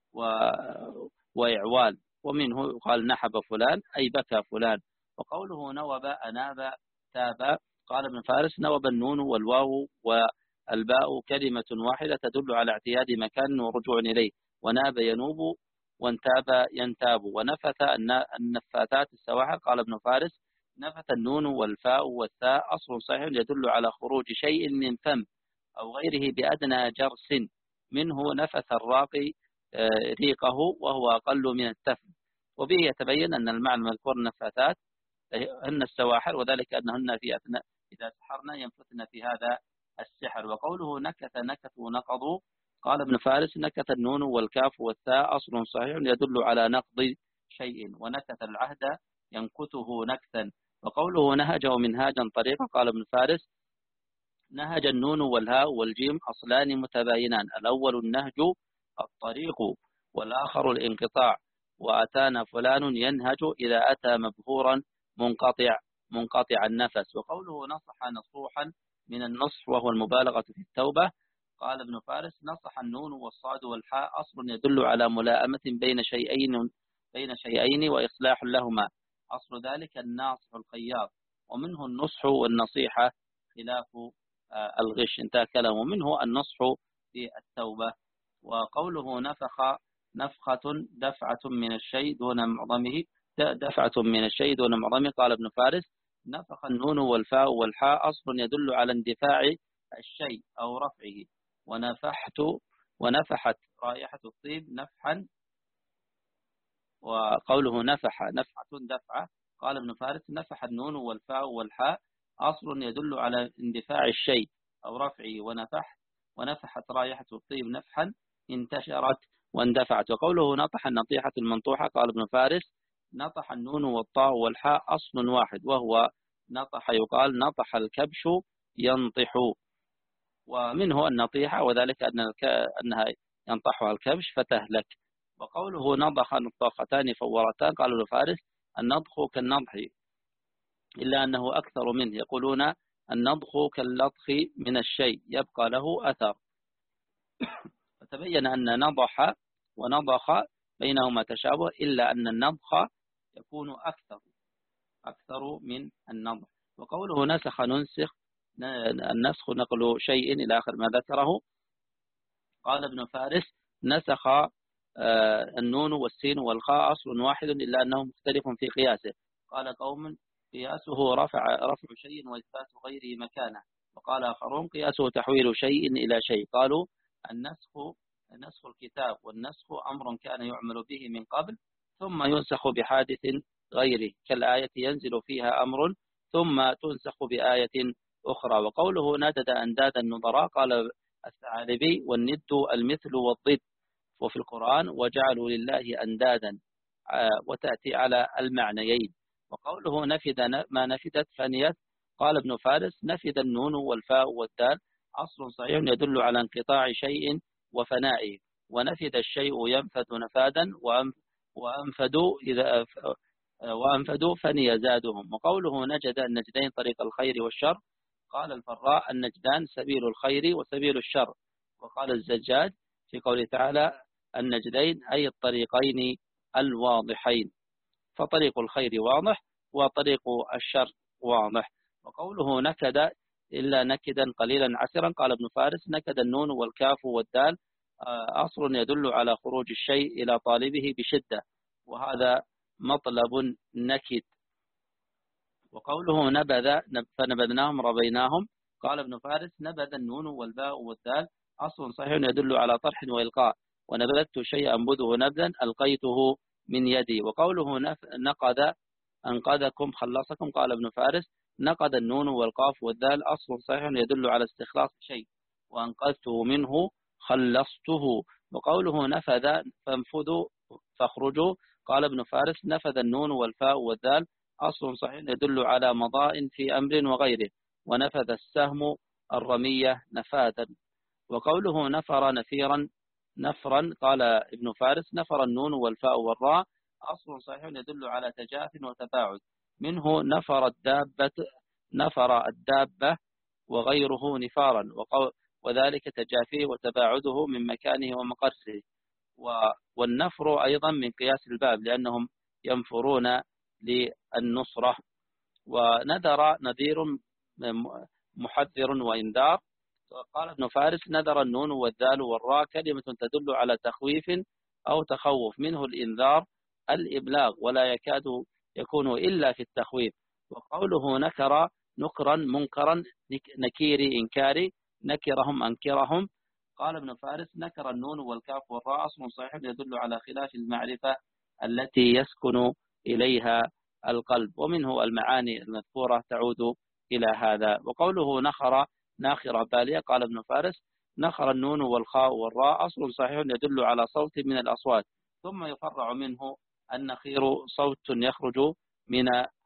A: وإعوال. ومنه قال نحب فلان أي بكى فلان. وقوله نوب أناب تاب، قال ابن فارس نوب النون والواو والباء كلمة واحدة تدل على اعتياد مكان ورجوع إليه، وناب ينوب وانتاب ينتاب. ونفث النفاثات السواحل، قال ابن فارس نفث النون والفاء والثاء أصل صحيح يدل على خروج شيء من فم أو غيره بأدنى جرس منه، نفث الراقي ريقه وهو أقل من التفل. وبه يتبين أن المعنى المذكور النفاثات هن السواحل، وذلك أنهن في أثناء إذا سحرنا ينفثن في هذا السحر. وقوله نكث نكثوا نقضوا، قال ابن فارس نكث النون والكاف والثاء أصل صحيح يدل على نقض شيء، ونكث العهد ينكثه نكثا. وقوله نهجه منهاجا طريقا، قال ابن فارس نهج النون والهاء والجيم أصلان متباينان، الأول النهج الطريق والآخر الانقطاع، وأتانا فلان ينهج إذا أتى مبهورا منقطع منقطع النفس. وقوله نصح نصوحا من النصح وهو المبالغة في التوبة، قال ابن فارس نصح النون والصاد والحاء أصل يدل على ملائمة بين شيئين بين شيئين وإصلاح لهما، أصل ذلك الناصح الخياط، ومنه النصح والنصيحة خلاف الغش، انتهى كلامه. منه النصح في التوبة. وقوله نفخ نفخة دفعة من الشيء دون معظمه دفعة من الشيء دون معظمه، قال ابن فارس نفخ النون والفاء والحاء أصل يدل على اندفاع الشيء أو رفعه، ونفحت ونفحت رائحة الطيب نفحا. وقوله نفح نفحة دفعة، قال ابن فارس نفح النون والفاء والحاء أصل يدل على اندفاع الشيء أو رفعه، ونفح ونفحت رائحة الطيب نفحا انتشرت واندفعت. وقوله نطح النطيحة المنطوحة، قال ابن فارس نطح النون والطاء والحاء أصل واحد، وهو نطح يقال نطح الكبش ينطح. ومنه النطيحة، وذلك أنها ينطحها الكبش فتهلك. وقوله نضخ نطاختان فورتان، قال ابن فارس النضخ كالنضح إلا أنه أكثر منه، يقولون النضخ كاللطخ من الشيء يبقى له أثر. فتبين أن نضح ونضخ بينهما تشابه، إلا أن النضخ يكون أكثر أكثر من النضح. وقوله نسخ ننسخ، النسخ نقل شيء إلى آخر ما ذكره. قال ابن فارس نسخ النون والسين والخاء أصل واحد إلا أنه مختلف في قياسه. قال قوم قياسه رفع رفع شيء وإثبات غيره مكانه، وقال آخرون قياسه تحويل شيء إلى شيء. قالوا النسخ نسخ الكتاب، والنسخ أمر كان يعمل به من قبل ثم ينسخ بحادث غيره، كالآية ينزل فيها أمر ثم تنسخ بآية أخرى. وقوله ندد أنداد النظراء، قال الثعالبي والند المثل والضد، وفي القرآن وجعلوا لله أندادا، وتأتي على المعنيين. وقوله نفد ما نفدت فنيت، قال ابن فارس نفد النون والفاء والدال أصل صحيح يدل على انقطاع شيء وفنائه، ونفد الشيء ينفد نفادا، وأنفدوا إذا وأنفدوا فني زادهم. وقوله نجد النجدين طريق الخير والشر، قال الفراء النجدان سبيل الخير وسبيل الشر. وقال الزجاج في قوله تعالى النجدين أي الطريقين الواضحين، فطريق الخير واضح وطريق الشر واضح. وقوله نكد إلا نكدا قليلا عسرا، قال ابن فارس نكد النون والكاف والدال أصل يدل على خروج الشيء إلى طالبه بشدة، وهذا مطلب نكد. وقوله نبذ فنبذناهم ربيناهم، قال ابن فارس نبذ النون والباء والدال أصل صحيح يدل على طرح وإلقاء، ونبذت شيئا أنبذه نبذا ألقيته من يدي. وقوله نقد أنقذكم خلصكم، قال ابن فارس نقد النون والقاف والدال أصل صحيح يدل على استخلاص شيء، وأنقذته منه خلصته. وقوله نفذ فانفذوا فاخرجوا، قال ابن فارس نفذ النون والفاء والدال أصل صحيح يدل على مضاء في أمر وغيره، ونفذ السهم الرمية نفاذا. وقوله نفر نفيرا نفرا، قال ابن فارس نفر النون والفاء والراء أصل صحيح يدل على تجاف وتباعد، منه نفر الدابة نفر الدابة وغيره نفارا، وذلك تجافيه وتباعده من مكانه ومقرسه. والنفر أيضا من قياس الباب لأنهم ينفرون للنصرة. ونذر نذير محذر وإنذار، قال ابن فارس نذر النون والذال والراء كلمة تدل على تخويف أو تخوف، منه الإنذار الإبلاغ ولا يكاد يكون إلا في التخويف. وقوله نكر نكرا منكرا نكيري إنكاري نكرهم أنكرهم، قال ابن فارس نكر النون والكاف والراء أصل صحيح يدل على خلاف المعرفة التي يسكن إليها القلب، ومنه المعاني المذكورة تعود إلى هذا. وقوله نخر ناخرة بالية، قال ابن فارس نخر النون والخاء والراء أصل صحيح يدل على صوت من الأصوات، ثم يفرع منه النخير صوت يخرج من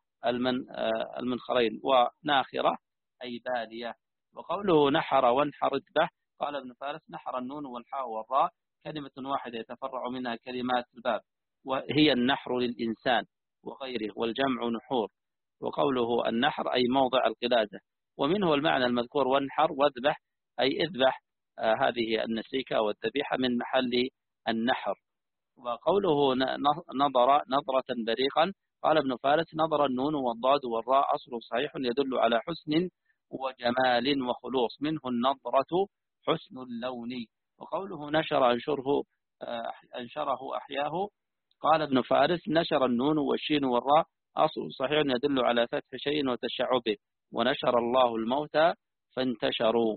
A: المنخرين، وناخرة أي بالية. وقوله نحر وانحر به، قال ابن فارس نحر النون والحاء والراء كلمة واحدة يتفرع منها كلمات الباب، وهي النحر للإنسان وغيره، والجمع نحور. وقوله النحر أي موضع القلادة، ومنه المعنى المذكور وانحر واذبح أي اذبح آه هذه النسيكة والذبيحة من محل النحر. وقوله نظر نظرة بريقا، قال ابن فارس نظر النون والضاد والراء أصل صحيح يدل على حسن وجمال وخلوص، منه النظرة حسن اللون. وقوله نشر أنشره آه أنشره أحياه، قال ابن فارس نشر النون والشين والراء أصل صحيح يدل على فتح شيء وتشعبه، ونشر الله الموتى فانتشروا.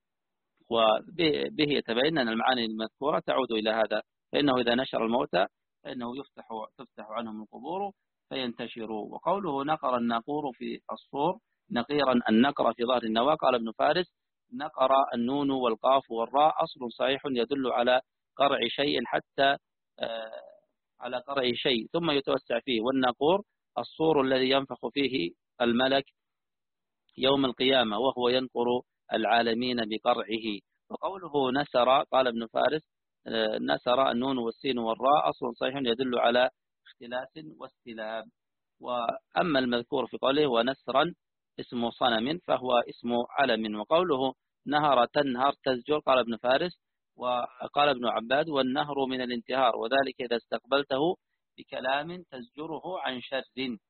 A: وبه يتبين أن المعاني المذكورة تعود إلى هذا، فإنه إذا نشر الموتى فإنه يفتح تفتح عنهم القبور فينتشروا. وقوله نقر الناقور في الصور نقيرا النقر في ظهر النواة، قال ابن فارس نقر النون والقاف والراء أصل صحيح يدل على قرع شيء حتى آه على قرع شيء ثم يتوسع فيه، والناقور الصور الذي ينفخ فيه الملك يوم القيامة وهو ينقر العالمين بقرعه. وقوله نسر، قال ابن فارس نسر النون والسين والراء أصل صحيح يدل على اختلاس واستلاب. وأما المذكور في قوله ونسرا اسم صنم فهو اسم علم. وقوله نهر تنهر تزجر، قال ابن فارس وقال ابن عباد والنهر من الانتهار، وذلك إذا استقبلته بكلام تزجره عن شر.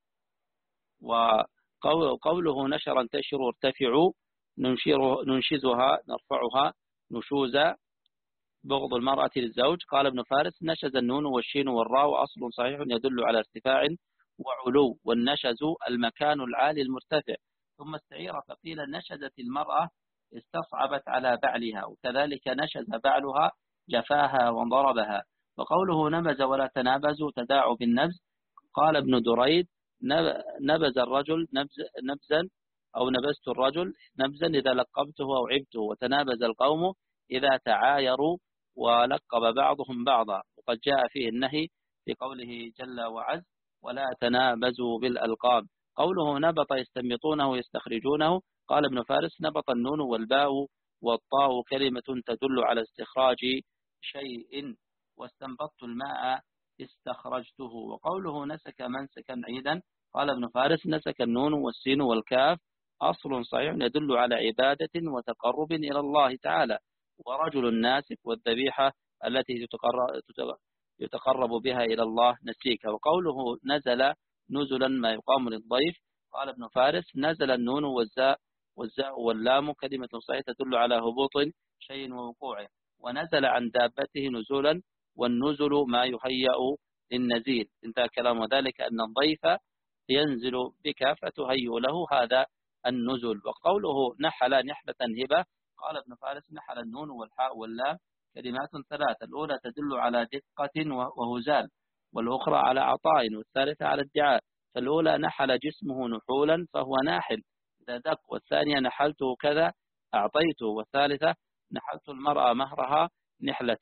A: وقوله نشر انتشر ارتفعوا ننشزها نرفعها نشوزا بغض المرأة للزوج. قال ابن فارس نشز النون والشين والراء أصل صحيح يدل على ارتفاع وعلو، والنشز المكان العالي المرتفع. ثم استعير فقيل نشزت المرأة استصعبت على بعلها، وكذلك نشز بعلها جفاها وضربها. وقوله نبز ولا تنابزوا تداعوا بالنبز. قال ابن دريد نبز الرجل نبز نبزا أو نبزت الرجل نبزا إذا لقبته أو عبته، وتنابز القوم إذا تعايروا ولقب بعضهم بعضا. وقد جاء فيه النهي في قوله جل وعز ولا تنابزوا بالألقاب. قوله نبط يستنبطونه يستخرجونه. قال ابن فارس نبط النون والباء والطاء كلمة تدل على استخراج شيء، واستنبطت الماء استخرجته. وقوله نسك منسكا عيدا. قال ابن فارس نسك النون والسين والكاف أصل صحيح يدل على عبادة وتقرب إلى الله تعالى، ورجل الناسك والذبيحة التي يتقرب بها إلى الله نسيك. وقوله نزل نزلا ما يقام للضيف. قال ابن فارس نزل النون والزاء والزاء واللام كلمة صحيحة تدل على هبوط شيء ووقوعه. ونزل عن دابته نزولا، والنزل ما يهيأ للنزيل. انتهى كلام ذلك أن الضيف ينزل بك فتهيئ له هذا النزل. وقوله نحل نحلة هبة. قال ابن فارس نحل النون والحاء واللام كلمات ثلاثة، الأولى تدل على دقة وهزال، والأخرى على عطاء، والثالثة على ادعاء. فالأولى نحل جسمه نحولا فهو ناحل إذا دق، والثانية نحلته كذا أعطيته، والثالثة نحلت المرأة مهرها نحلة،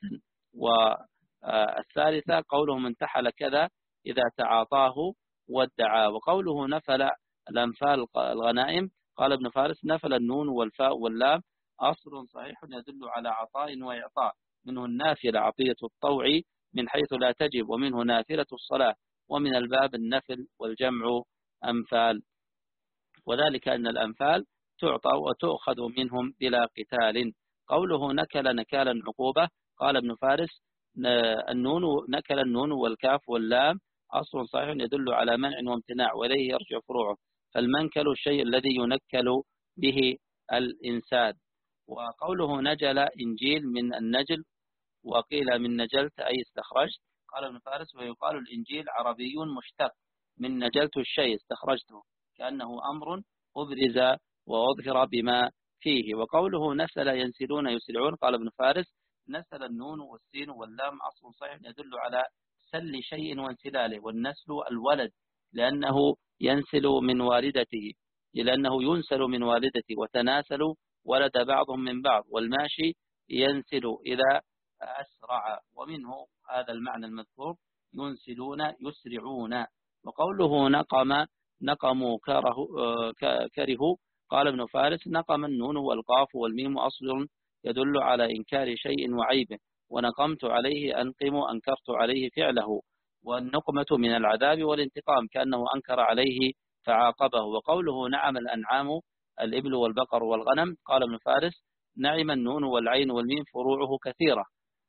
A: والثالثة قوله من تحل كذا إذا تعاطاه وادعى. وقوله نفل الأنفال الغنائم. قال ابن فارس نفل النون والفاء واللام أصل صحيح يدل على عطاء وإعطاء، منه النافلة عطية الطوع من حيث لا تجب، ومنه نافلة الصلاة، ومن الباب النفل والجمع أنفال، وذلك أن الأنفال تعطى وتؤخذ منهم بلا قتال. قوله نكل نكالا عقوبة. قال ابن فارس النون نكل النون والكاف واللام أصل صحيح يدل على منع وامتناع، وإليه يرجع فروعه. فالمنكل الشيء الذي ينكل به الإنسان. وقوله نجل إنجيل من النجل، وقيل من نجلت أي استخرجت. قال ابن فارس ويقال الإنجيل عربي مشتق من نجلت الشيء استخرجته، كأنه أمر أبرز وأظهر بما فيه. وقوله نسل ينسلون يسرعون. قال ابن فارس نسل النون والسين واللام أصل صحيح يدل على سل شيء وانسلاله، والنسل الولد لأنه ينسل من والدته لأنه ينسل من والدته، وتناسل ولد بعضهم من بعض، والماشي ينسل إذا أسرع، ومنه هذا المعنى المذكور ينسلون يسرعون. وقوله نقم نقموا كرهوا. قال ابن فارس نقم النون والقاف والميم أصل يدل على إنكار شيء وعيبه، ونقمت عليه أنقم أنكرت عليه فعله، والنقمة من العذاب والانتقام كأنه أنكر عليه فعاقبه. وقوله نعم الأنعام الإبل والبقر والغنم. قال ابن فارس نعم النون والعين والميم فروعه كثيرة،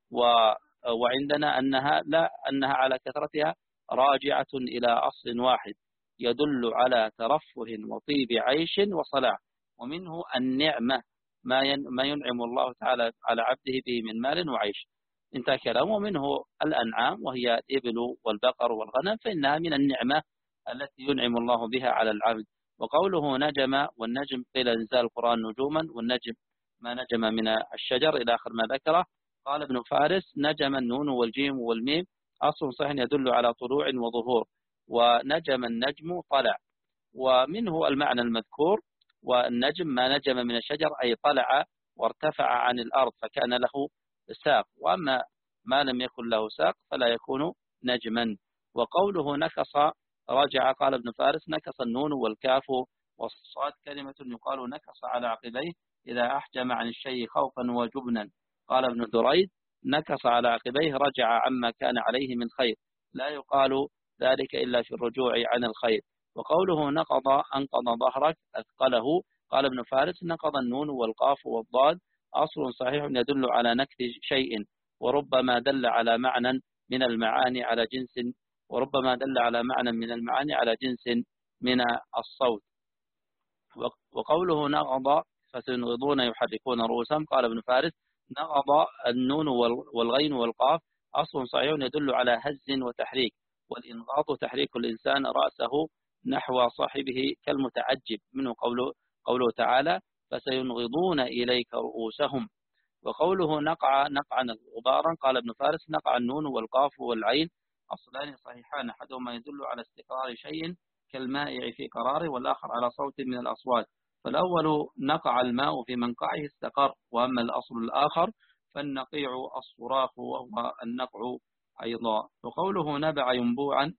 A: وعندنا أنها لا أنها على كثرتها راجعة إلى أصل واحد يدل على ترفه وطيب عيش وصلاح، ومنه النعمة ما ينعم الله تعالى على عبده به من مال وعيش. انتهى كلامه. ومنه الأنعام وهي الإبل والبقر والغنم، فإنها من النعمة التي ينعم الله بها على العبد. وقوله نجم، والنجم قيل انزال القرآن نجوما، والنجم ما نجم من الشجر إلى آخر ما ذكره. قال ابن فارس نجم النون والجيم والميم أصل صحيح يدل على طلوع وظهور، ونجم النجم طلع، ومنه المعنى المذكور. والنجم ما نجم من الشجر أي طلع وارتفع عن الأرض فكان له ساق، وأما ما لم يكن له ساق فلا يكون نجما. وقوله نكص رجع. قال ابن فارس نكص النون والكاف والصاد كلمة يقال نكص على عقبيه إذا أحجم عن الشيء خوفا وجبنا. قال ابن دريد نكص على عقبيه رجع عما كان عليه من خير، لا يقال ذلك إلا في الرجوع عن الخير. وقوله نقض أنقض ظهرك أثقله. قال ابن فارس نقض النون والقاف والضاد أصل صحيح يدل على نكت شيء، وربما دل على معنى من المعاني على جنس وربما دل على معنى من المعاني على جنس من الصوت. وقوله نغض فسينغضون يحركون رؤوسهم، قال ابن فارس نغض النون والغين والقاف أصل صحيح يدل على هز وتحريك، والإنغاط تحريك الإنسان رأسه نحو صاحبه كالمتعجب، منه قوله, قوله تعالى فسينغضون إليك رؤوسهم. وقوله نقع نقعا غبارا، قال ابن فارس نقع النون والقاف والعين أصلان صحيحان، أحدهما يدل على استقرار شيء كالمائع في قراره، والآخر على صوت من الأصوات، فالأول نقع الماء في منقعه استقر، وأما الأصل الآخر فالنقيع الصراخ وهو النقع أيضا. وقوله نبع ينبوعا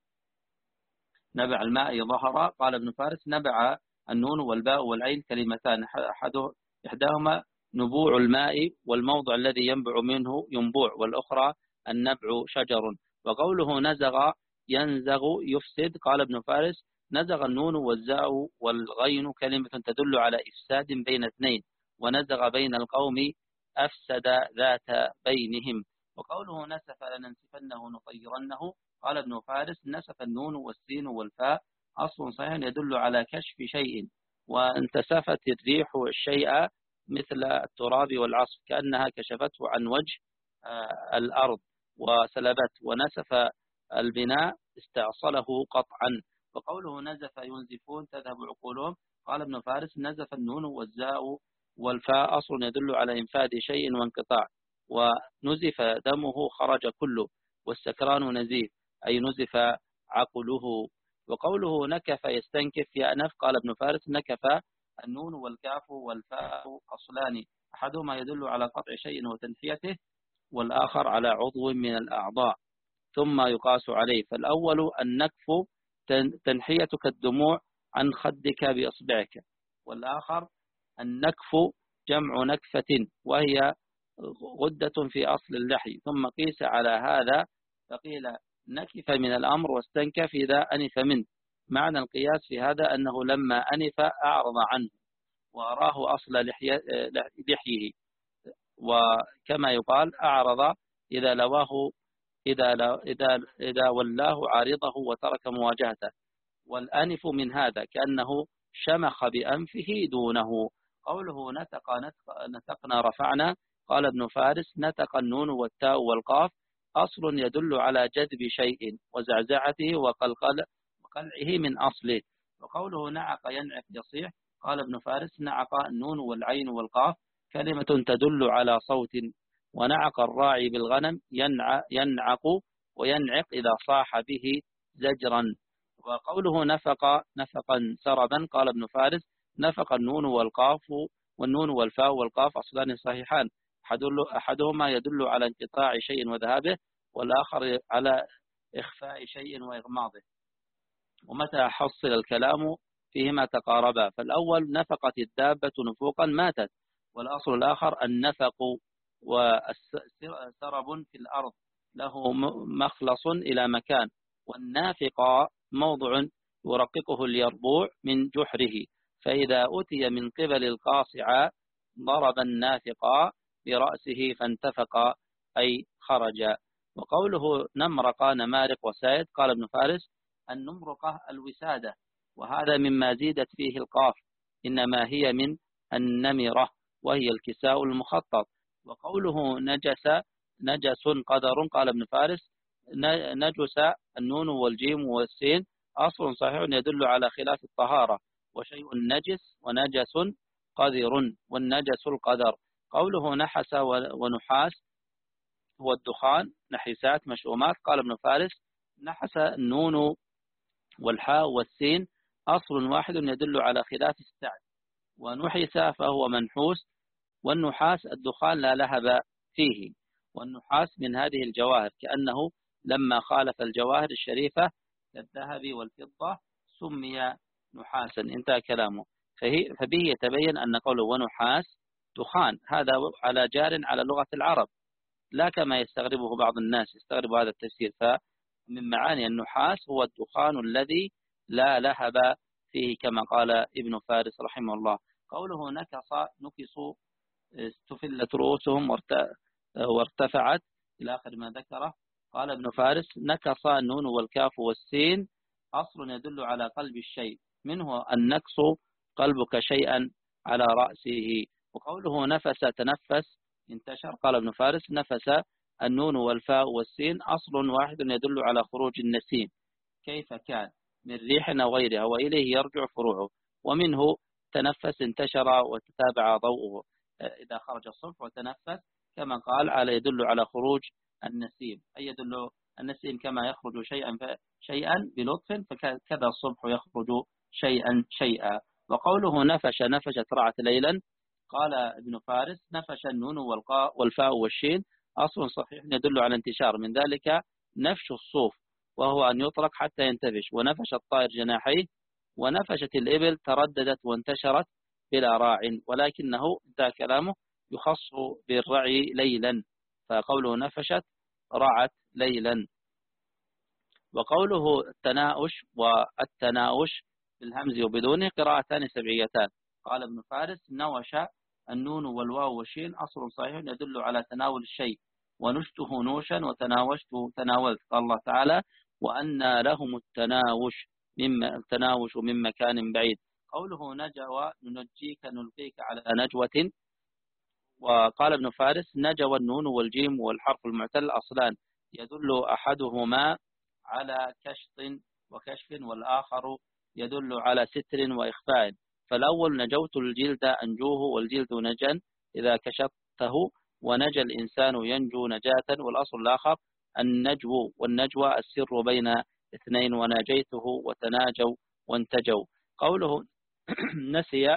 A: نبع الماء ظهر، قال ابن فارس نبع النون والباء والعين كلمتان، إحداهما نبوع الماء والموضع الذي ينبع منه ينبوع، والأخرى النبع شجر. وقوله نزغ ينزغ يفسد، قال ابن فارس نزغ النون والزاء والغين كلمة تدل على إفساد بين اثنين، ونزغ بين القوم أفسد ذات بينهم. وقوله نسف لننسفنه نطيرنه، قال ابن فارس نسف النون والسين والفاء أصل صحيح يدل على كشف شيء، وانتسفت الريح الشيء مثل التراب والعصف كأنها كشفته عن وجه الأرض وسلبت، ونسف البناء استأصله قطعا. وقوله نزف ينزفون تذهب عقولهم، قال ابن فارس نزف النون والزاء والفاء أصل يدل على إنفاد شيء وانقطاع، ونزف دمه خرج كله، والسكران نزيف أي نزف عقله. وقوله نكف يستنكف يأنف، قال ابن فارس نكف النون والكاف والفاء أصلان، أحدهما يدل على قطع شيء وتنحيته، والآخر على عضو من الأعضاء ثم يقاس عليه. فالأول النكف تنحيتك الدموع عن خدك بإصبعك، والآخر النكف جمع نكفة وهي غدة في أصل اللحي، ثم قيس على هذا فقيل نكف من الأمر واستنكف إذا أنف منه. معنى القياس في هذا أنه لما أنف أعرض عنه وأراه أصل لحيه, لحيه، وكما يقال أعرض إذا لواه إذا, إذا, إذا ولاه عارضه وترك مواجهته، والأنف من هذا كأنه شمخ بأنفه دونه. قوله نتق نتق نتقنا رفعنا، قال ابن فارس نتق النون والتاء والقاف أصل يدل على جذب شيء وزعزعته وقلقل وقلعه من أصله. وقوله نعق ينعق يصيح، قال ابن فارس نعق النون والعين والقاف كلمة تدل على صوت، ونعق الراعي بالغنم ينعق وينعق إذا صاح به زجرا. وقوله نفق نفقا سربا، قال ابن فارس نفق النون والقاف والنون والفاء والقاف أصلان صحيحان، أحدهما يدل على انقطاع شيء وذهابه، والآخر على إخفاء شيء وإغماضه. ومتى حصل الكلام فيهما تقاربا، فالأول نفقت الدابة نفوقا ماتت، والأصل الآخر النفق وسرب في الأرض له مخلص إلى مكان، والنافق موضع يرققه اليربوع من جحره، فإذا أتي من قبل القاصع ضرب النافق برأسه فانتفق أي خرج. وقوله نمرق نمارق وسائد، قال ابن فارس النمرقة الوسادة، وهذا مما زيدت فيه القاف، إنما هي من النمرة وهي الكساء المخطط. وقوله نجس نجس قدر، قال ابن فارس نجس النون والجيم والسين أصل صحيح يدل على خلاف الطهارة، وشيء نجس ونجس قذر والنجس القدر. قوله نحس ونحاس هو الدخان، نحسات مشؤومات، قال ابن فارس نحس النون والحاء والسين أصل واحد يدل على خلاف السعد، ونحس فهو منحوس، والنحاس الدخان لا لهب فيه، والنحاس من هذه الجواهر كأنه لما خالف الجواهر الشريفة كالذهب والفضة سمي نحاسا، انتهى كلامه. فبه يتبين أن قوله ونحاس دخان هذا على جار على لغة العرب، لا كما يستغربه بعض الناس يستغرب هذا التفسير. فمن معاني النحاس هو الدخان الذي لا لهب فيه كما قال ابن فارس رحمه الله. قوله نكص نكص استفلت رؤوسهم وارتفعت إلى آخر ما ذكره. قال ابن فارس: نكص النون والكاف والسين أصل يدل على قلب الشيء، منه النكص قلبك شيئا على رأسه. وقوله نفس تنفس انتشر، قال ابن فارس: نفس النون والفاء والسين أصل واحد يدل على خروج النسيم كيف كان من ريح أو غيرها، وإليه يرجع فروعه. ومنه تنفس انتشر وتتابع ضوءه إذا خرج الصبح وتنفس، كما قال على يدل على خروج النسيم، أي يدل النسيم كما يخرج شيئا شيئا بلطف، فكذا الصبح يخرج شيئا شيئا. وقوله نفش نفشت رعت ليلا، قال ابن فارس: نفش النون والفاء والشين أصل صحيح يدل على انتشار، من ذلك نفش الصوف وهو أن يطرق حتى ينتفش، ونفش الطائر جناحيه، ونفشت الإبل ترددت وانتشرت بلا راع، ولكنه ذا كلامه يخص بالرعي ليلا، فقوله نفشت رعت ليلا. وقوله التناؤش والتناؤش بالهمز وبدونه قراءتان سبعيتان. قال ابن فارس: نوش النون والواو والشين أصل صحيح يدل على تناول الشيء، ونشته نوشا وتناوشته تناولت. قال الله تعالى: وأن لهم التناوش مما التناوش من مكان بعيد. قوله نجوى ننجيك نلقيك على نجوة. وقال ابن فارس: نجوى النون والجيم والحرف المعتل أصلان يدل أحدهما على كشط وكشف، والآخر يدل على ستر وإخفاء. فالأول نجوت الجلد أنجوه، والجلد نجا إذا كشفته، ونجى الإنسان ينجو نجاة. والأصل الآخر النجو، والنجوى السر بين اثنين، وناجيته وتناجوا وانتجوا. قوله نسي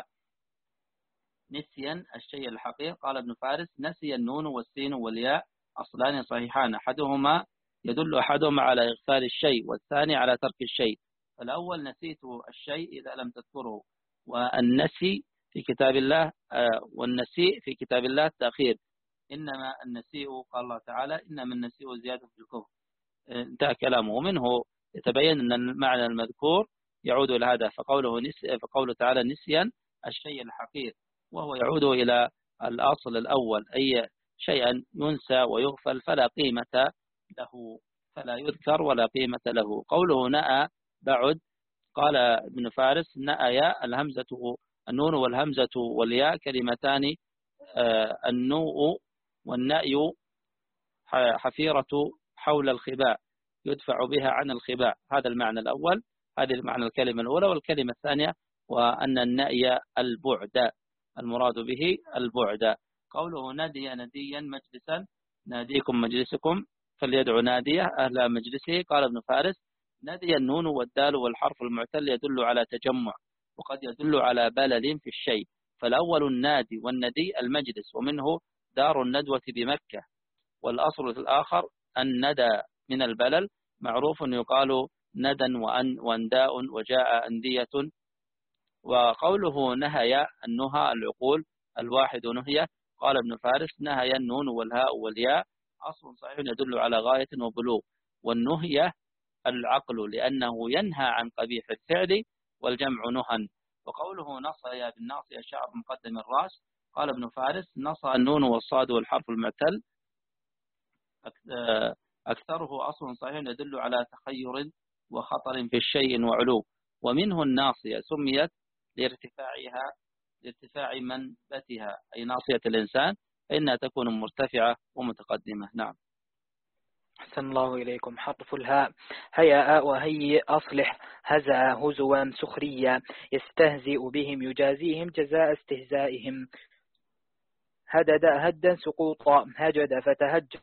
A: نسيا الشيء الحقير، قال ابن فارس: نسي النون والسين والياء أصلان صحيحان، أحدهما يدل أحدهما على إغفال الشيء، والثاني على ترك الشيء. فالأول نسيت الشيء إذا لم تذكره، والنسي في كتاب الله والنسيء في كتاب الله التأخير. إنما النسيء قال الله تعالى: إنما النسيء زيادة في الكفر، انتهى كلامه. ومنه يتبين أن المعنى المذكور يعود إلى هذا، فقوله نسي فقوله تعالى نسيا الشيء الحقير، وهو يعود إلى الأصل الأول، أي شيئا ينسى ويغفل فلا قيمة له، فلا يذكر ولا قيمة له. قوله نأى بعد، قال ابن فارس: نأى الهمزة النون والهمزة والياء كلمتان، النوء والنأي حفيرة حول الخباء يدفع بها عن الخباء، هذا المعنى الأول، هذه المعنى الكلمة الأولى. والكلمة الثانية وأن النأي البعد، المراد به البعد. قوله نادي نديا مجلسا، ناديكم مجلسكم فليدعو ناديه أهل مجلسه. قال ابن فارس: نادي النون والدال والحرف المعتل يدل على تجمع، وقد يدل على بلل في الشيء، فالأول النادي والندي المجلس، ومنه دار الندوة بمكة. والأصل الآخر الندى من البلل، معروف يقال ندى وأن وانداء وجاء أندية. وقوله نهي النهى العقول الواحد نهي، قال ابن فارس: نهي النون والهاء والياء أصل صحيح يدل على غاية وبلوغ، والنهي العقل لأنه ينهى عن قبيح الفعل، والجمع نهى. وقوله نصي بالناصية شعر مقدم الرأس، قال ابن فارس: نصى النون والصاد والحرف المعتل أكثره أصل صحيح يدل على تخير وخطر في الشيء وعلو. ومنه الناصية سميت لارتفاعها لارتفاع منبتها، أي ناصية الإنسان، فإنها تكون مرتفعة ومتقدمة. نعم.
B: أحسن الله إليكم. حرف الهاء: هيأ وهيئ أصلح، هزأ هزوا سخريا، يستهزئ بهم يجازيهم جزاء استهزائهم، هدد هدا سقوطا، هجد فتهجد،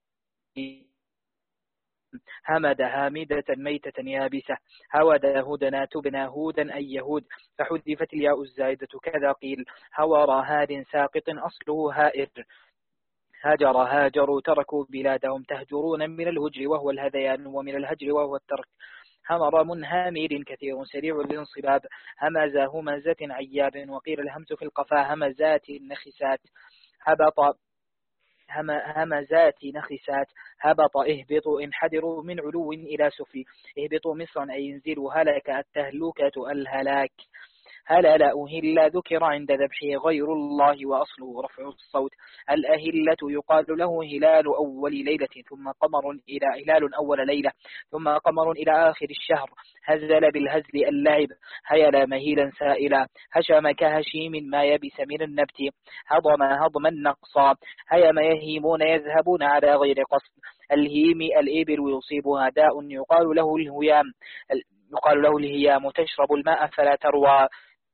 B: همد هامدة ميتة يابسة، هود هدنا تبنى هودا أي يهود، فحذفت الياء الزائدة كذا قيل، هور هاد ساقط أصله هائر، هاجر هاجروا تركوا بلادهم، تهجرون من الهجر وهو الهذيان، ومن الهجر وهو الترك، همر منهامر كثير سريع الانصباب، همز همزة عياب، وقيل الهمز في القفا همزات نخسات، هبط همزات نخسات، هبط اهبطوا انحدروا من علو إلى سفل، اهبطوا مصرا أي ينزلوا، هلك التهلكة الهلاك، هلل أهل ذكر عند ذبحه غير الله وأصله رفع الصوت. الأهلة يقال له هلال أول ليلة ثم قمر إلى هلال أول ليلة ثم قمر إلى آخر الشهر. هزل بالهزل اللعب. هيل مهيلا سائلا. هشم كهشيم ما يبس من النبت. هضم هضما نقصا. هيم يهيمون يذهبون على غير قصد. الهيم الإبل يصيبها داء يقال له الهيام يقال له الهيام تشرب الماء فلا تروى.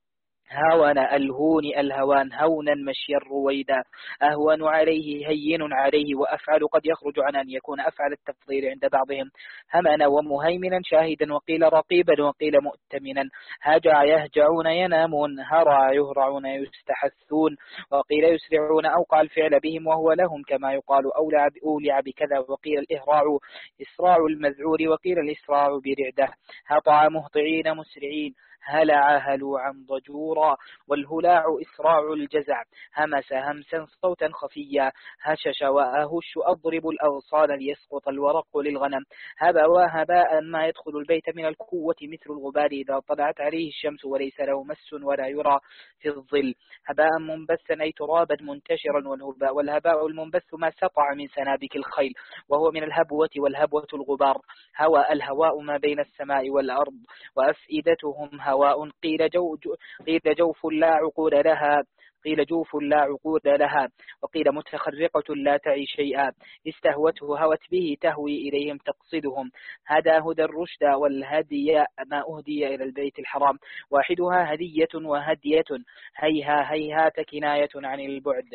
B: هاون الهون الهوان هونا مشيا رويدا. أهون عليه هين عليه وأفعل قد يخرج عن أن يكون أفعل التفضيل عند بعضهم. همنا ومهيمنا شاهدا وقيل رقيبا وقيل مؤتمنا. هجع يهجعون ينامون. هرع يهرعون يستحثون وقيل يسرعون أوقع الفعل بهم وهو لهم كما يقال أولع أولع بكذا وقيل الإهراع إسراع المذعور وقيل الإسراع برعده. هطع مهطعين مسرعين. هلع هلوعا ضجورا. والهلاع إسراع الجزع. همس همسا صوتا خفيا. هشش وأهش أضرب الأغصان ليسقط الورق للغنم. هبا وهباء ما يدخل البيت من القوة مثل الغبار إذا طلعت عليه الشمس وليس له مس ولا يرى في الظل. هباء منبثا أي ترابا منتشرا. والهباء المنبث ما سطع من سنابك الخيل وهو من الهبوة والهبوة الغبار. هوى الهواء ما بين السماء والأرض وأفئدتهم هواء. قيل, جو جو قيل جوف لا عقول لها قيل جوف لا عقود لها وقيل متخرقة لا تعي شيئا. استهوته هوت به تهوي إليهم تقصدهم. هدى هدى الرشد والهدي ما أهدي إلى البيت الحرام. واحدها هدية وهدية. هيها هيهات كناية عن البعد.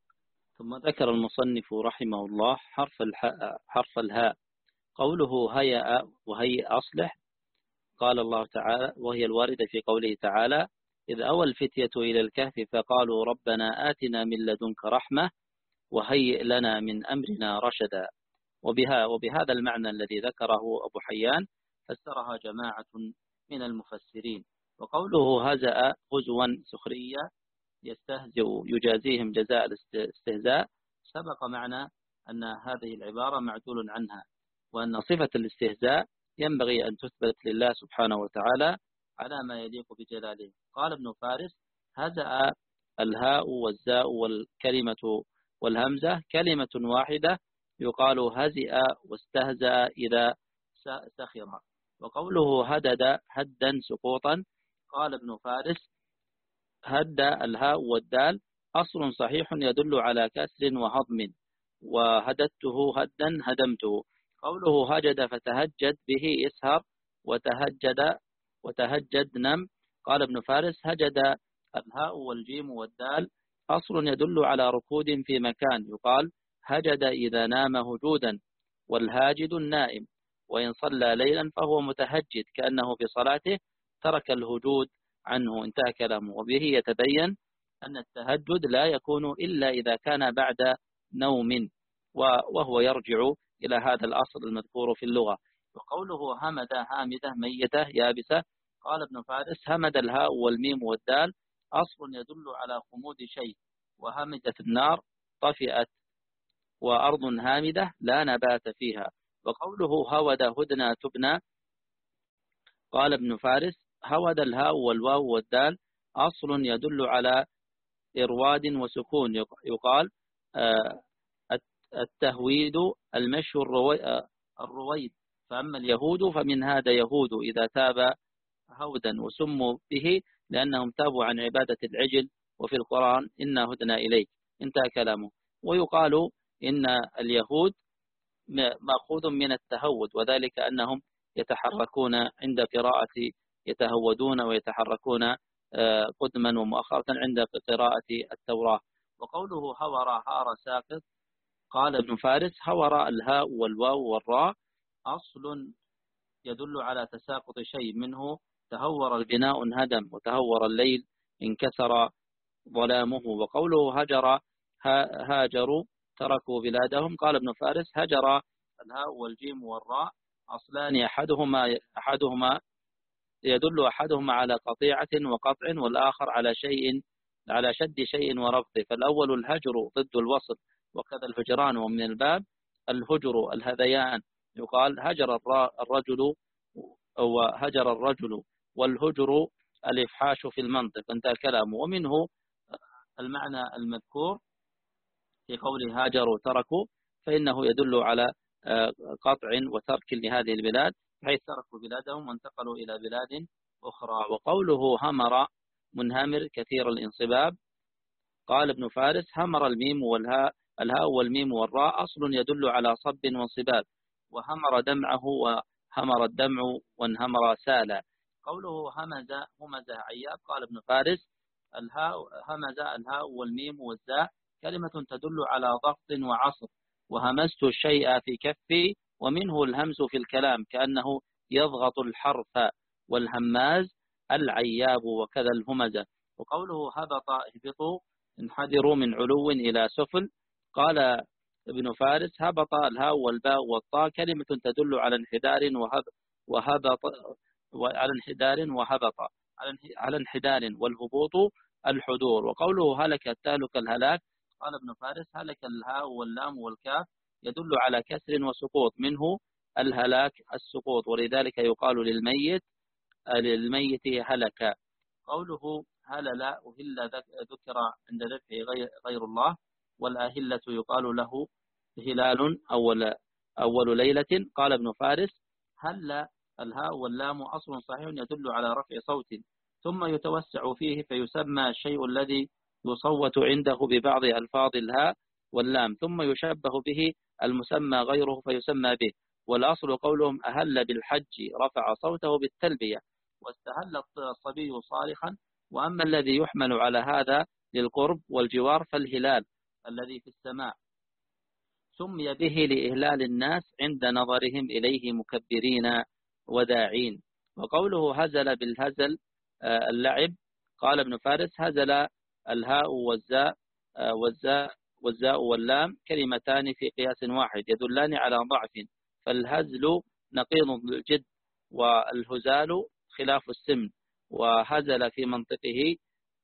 A: ثم ذكر المصنف رحمه الله حرف الحاء حرف الهاء قوله هيأ وهيئ أصلح. قال الله تعالى وهي الواردة في قوله تعالى إذ أوى الفتية إلى الكهف فقالوا ربنا آتنا من لدنك رحمة وهيئ لنا من أمرنا رشدا. وبها وبهذا المعنى الذي ذكره أبو حيان فسرها جماعة من المفسرين. وقوله هزأ هزوا سخرية يستهزئ يجازيهم جزاء الاستهزاء سبق معنا أن هذه العبارة معدول عنها وأن صفة الاستهزاء ينبغي أن تثبت لله سبحانه وتعالى على ما يليق بجلاله. قال ابن فارس هزأ الهاء والزاء والكلمة والهمزة كلمة واحدة يقال هزئ واستهزأ إذا سخر. وقوله هدد هدا سقوطا قال ابن فارس هد الهاء والدال أصل صحيح يدل على كسر وهضم وهددته هدا هدمته. قوله هجد فتهجد به اسهر وتهجد وتهجد نم. قال ابن فارس هجد الهاء والجيم والدال أصل يدل على ركود في مكان يقال هجد إذا نام هجودا والهاجد النائم وإن صلى ليلا فهو متهجد كأنه في صلاته ترك الهجود عنه. انتهى كلامه. وبه يتبين أن التهجد لا يكون إلا إذا كان بعد نوم وهو يرجع إلى هذا الأصل المذكور في اللغة. وقوله همد هامدة ميتة يابسة قال ابن فارس همد الهاء والميم والدال أصل يدل على خمود شيء وهمدت النار طفئت وأرض هامدة لا نبات فيها. وقوله هود هدنا تبنى قال ابن فارس هود الهاء والواو والدال أصل يدل على إرواد وسكون يقال التهويد المشي الرويد. فأما اليهود فمن هذا يهود إذا تاب هودا وسموا به لأنهم تابوا عن عبادة العجل. وفي القرآن إنا هدنا إليك. انتهى كلامه. ويقال إن اليهود مأخوذ من التهود وذلك أنهم يتحركون عند قراءة يتهودون ويتحركون قدما ومؤخرة عند قراءة التوراة. وقوله هور هار ساقط قال ابن فارس هور الهاء والواو والراء أصل يدل على تساقط شيء منه تهور البناء انهدم وتهور الليل انكسر ظلامه. وقوله هجر هاجروا تركوا بلادهم قال ابن فارس هجر الهاء والجيم والراء أصلان أحدهما أحدهما يدل أحدهما على قطيعة وقطع والآخر على شيء على شد شيء وربطه. فالأول الهجر ضد الوصل وكذا الهجران. ومن الباب الهجر الهذيان يقال هجر الرجل أو هجر الرجل والهجر الإفحاش في المنطق، انتهى كلامه. ومنه المعنى المذكور في قوله هاجروا تركوا، فإنه يدل على قطع وترك لهذه البلاد، حيث تركوا بلادهم وانتقلوا إلى بلاد أخرى. وقوله همر منهمر كثير الانصباب، قال ابن فارس همر الميم والهاء الهاء والميم والراء أصل يدل على صب وانصباب، وهمر دمعه وهمر الدمع وانهمر سالا. قوله همز همز عياب، قال ابن فارس الهاء همز الهاء والميم والزاء كلمة تدل على ضغط وعصر، وهمزت الشيء في كفي، ومنه الهمز في الكلام كأنه يضغط الحرف، والهماز العياب وكذا الهمزة. وقوله هبط اهبطوا انحدروا من علو إلى سفل، قال ابن فارس هبط الهاء والباء والطاء كلمة تدل على انحدار وهب وهبط على انحدار وهبط على انحدار، والهبوط الحضور. وقوله هلك تهلك الهلاك، قال ابن فارس هلك الهاء واللام والكاف يدل على كسر وسقوط، منه الهلاك السقوط، ولذلك يقال للميت للميت هلك. قوله هلل أهل ذكر عند ذبحه غير الله، والأهلة يقال له هلال أول أول ليلة. قال ابن فارس هل الهاء واللام أصل صحيح يدل على رفع صوت ثم يتوسع فيه فيسمى الشيء الذي يصوت عنده ببعض ألفاظ الهاء واللام، ثم يشبه به المسمى غيره فيسمى به. والأصل قولهم أهل بالحج رفع صوته بالتلبية، واستهل الصبي صارخا. وأما الذي يحمل على هذا للقرب والجوار فالهلال الذي في السماء سمي به لإهلال الناس عند نظرهم إليه مكبرين وداعين. وقوله هزل بالهزل اللعب، قال ابن فارس هزل الهاء والزاء والزاء والزاء واللام كلمتان في قياس واحد يدلان على ضعف، فالهزل نقيض الجد والهزال خلاف السمن، وهزل في منطقه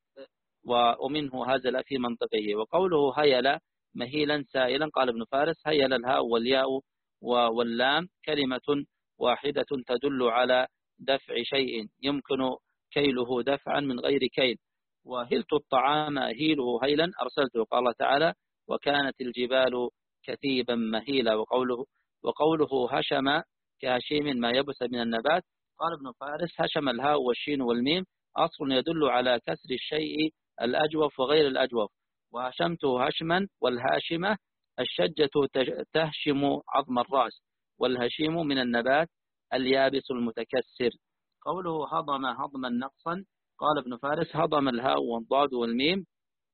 A: ومنه هزل في منطقه. وقوله هيل مهيلا سائلا، قال ابن فارس هيل الهاء والياء واللام كلمة واحدة تدل على دفع شيء يمكن كيله دفعا من غير كيل. وهلت الطعام أهيله هيلا أرسلته، قال تعالى وكانت الجبال كثيبا مهيلا. وقوله وقوله هشم كهشيم ما يبس من النبات، قال ابن فارس هشم الهاء والشين والميم أصل يدل على كسر الشيء الأجوف وغير الأجوف. وهشمته هشما، والهاشمة الشجة تهشم عظم الرأس، والهشيم من النبات اليابس المتكسر. قوله هضم هضما نقصا، قال ابن فارس هضم الهاء والضاد والميم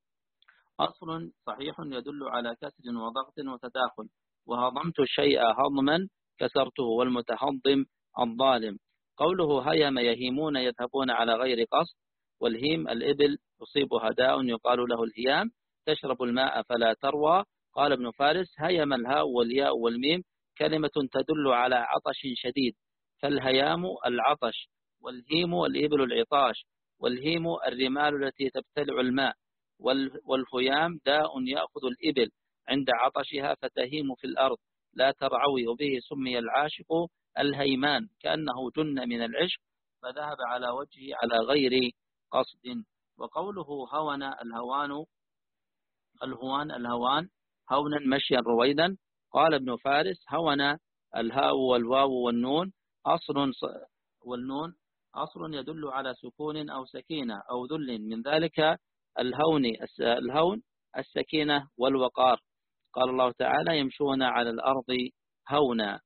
A: أصل صحيح يدل على كسر وضغط وتداخل، وهضمت الشيء هضما كسرته، والمتهضم الظالم. قوله هيم يهيمون يذهبون على غير قصد، والهيم الإبل يصيبها داء يقال له الهيام تشرب الماء فلا تروى. قال ابن فارس هيم الهاء والياء والميم كلمة تدل على عطش شديد، فالهيام العطش، والهيم الإبل العطاش، والهيم الرمال التي تبتلع الماء، والهيام داء يأخذ الإبل عند عطشها فتهيم في الأرض لا ترعوي، وبه سمي العاشق الهيمان كأنه جن من العشق فذهب على وجهه على غير قصد. وقوله هون الهوان الهوان الهوان هونا مشيا رويدا، قال ابن فارس هون الهاء والواو والنون أصل والنون أصل يدل على سكون أو سكينة أو ذل، من ذلك الهون الهون السكينة والوقار. قال الله تعالى يمشون على الأرض هونا.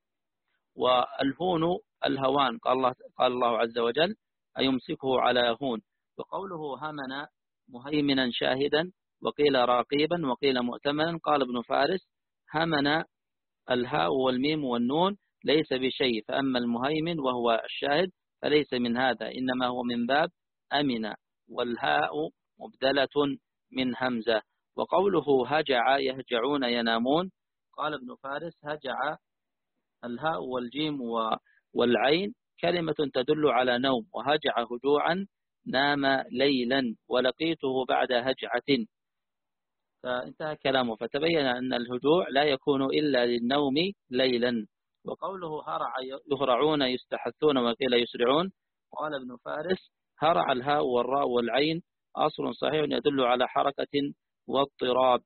A: والهون الهوان، قال الله, قال الله عز وجل أيمسكه على هون. وقوله همنا مهيمنا شاهدا، وقيل راقيبا وقيل مؤتمنا، قال ابن فارس همنا الهاء والميم والنون ليس بشيء، فأما المهيمن وهو الشاهد فليس من هذا، إنما هو من باب أمن، والهاء مبدلة من همزة. وقوله هجع يهجعون ينامون، قال ابن فارس هجع الهاء والجيم والعين كلمة تدل على نوم، وهجع هجوعا نام ليلا، ولقيته بعد هجعة. فانتهى كلامه، فتبين أن الهجوع لا يكون إلا للنوم ليلا. وقوله هرع يهرعون يستحثون وقيل يسرعون، قال ابن فارس هرع الهاء والراء والعين أصل صحيح يدل على حركة واضطراب.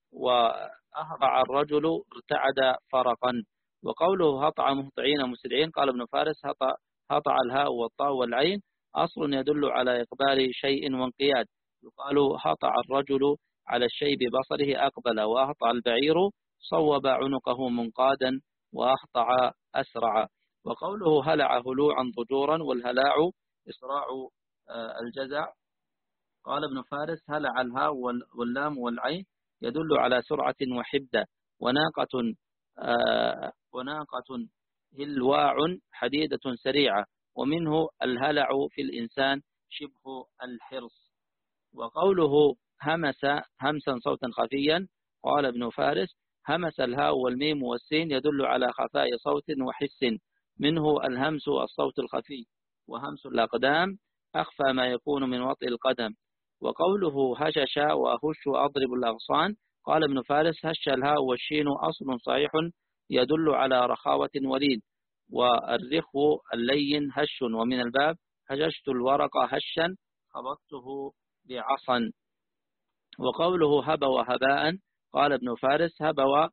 A: وأهرع الرجل ارتعد فرقا. وقوله هطع مهطعين مسرعين قال ابن فارس هطع, هطع الهاء والطاء والعين أصل يدل على إقبال شيء وانقياد. يقال هطع الرجل على الشيء ببصره أقبل. وأهطع البعير صوب عنقه منقادا. وأهطع أسرع. وقوله هلع هلوعا ضجورا والهلاع إسراع الجزع. قال ابن فارس هلع الهاء واللام والعين يدل على سرعة وحدة. وناقة آه وناقة هلواع حديدة سريعة. ومنه الهلع في الإنسان شبه الحرص. وقوله همس همسا صوتا خفيا قال ابن فارس همس الهاء والميم والسين يدل على خفاء صوت وحس. منه الهمس الصوت الخفي. وهمس الأقدام أخفى ما يكون من وطئ القدم. وقوله هشش وأهش أضرب الأغصان قال ابن فارس هش الهاء والشين أصل صحيح يدل على رخاوة ولين. والرخو اللين هش. ومن الباب هجشت الورق هشا خبطته بعصا. وقوله هب وهباء قال ابن فارس هب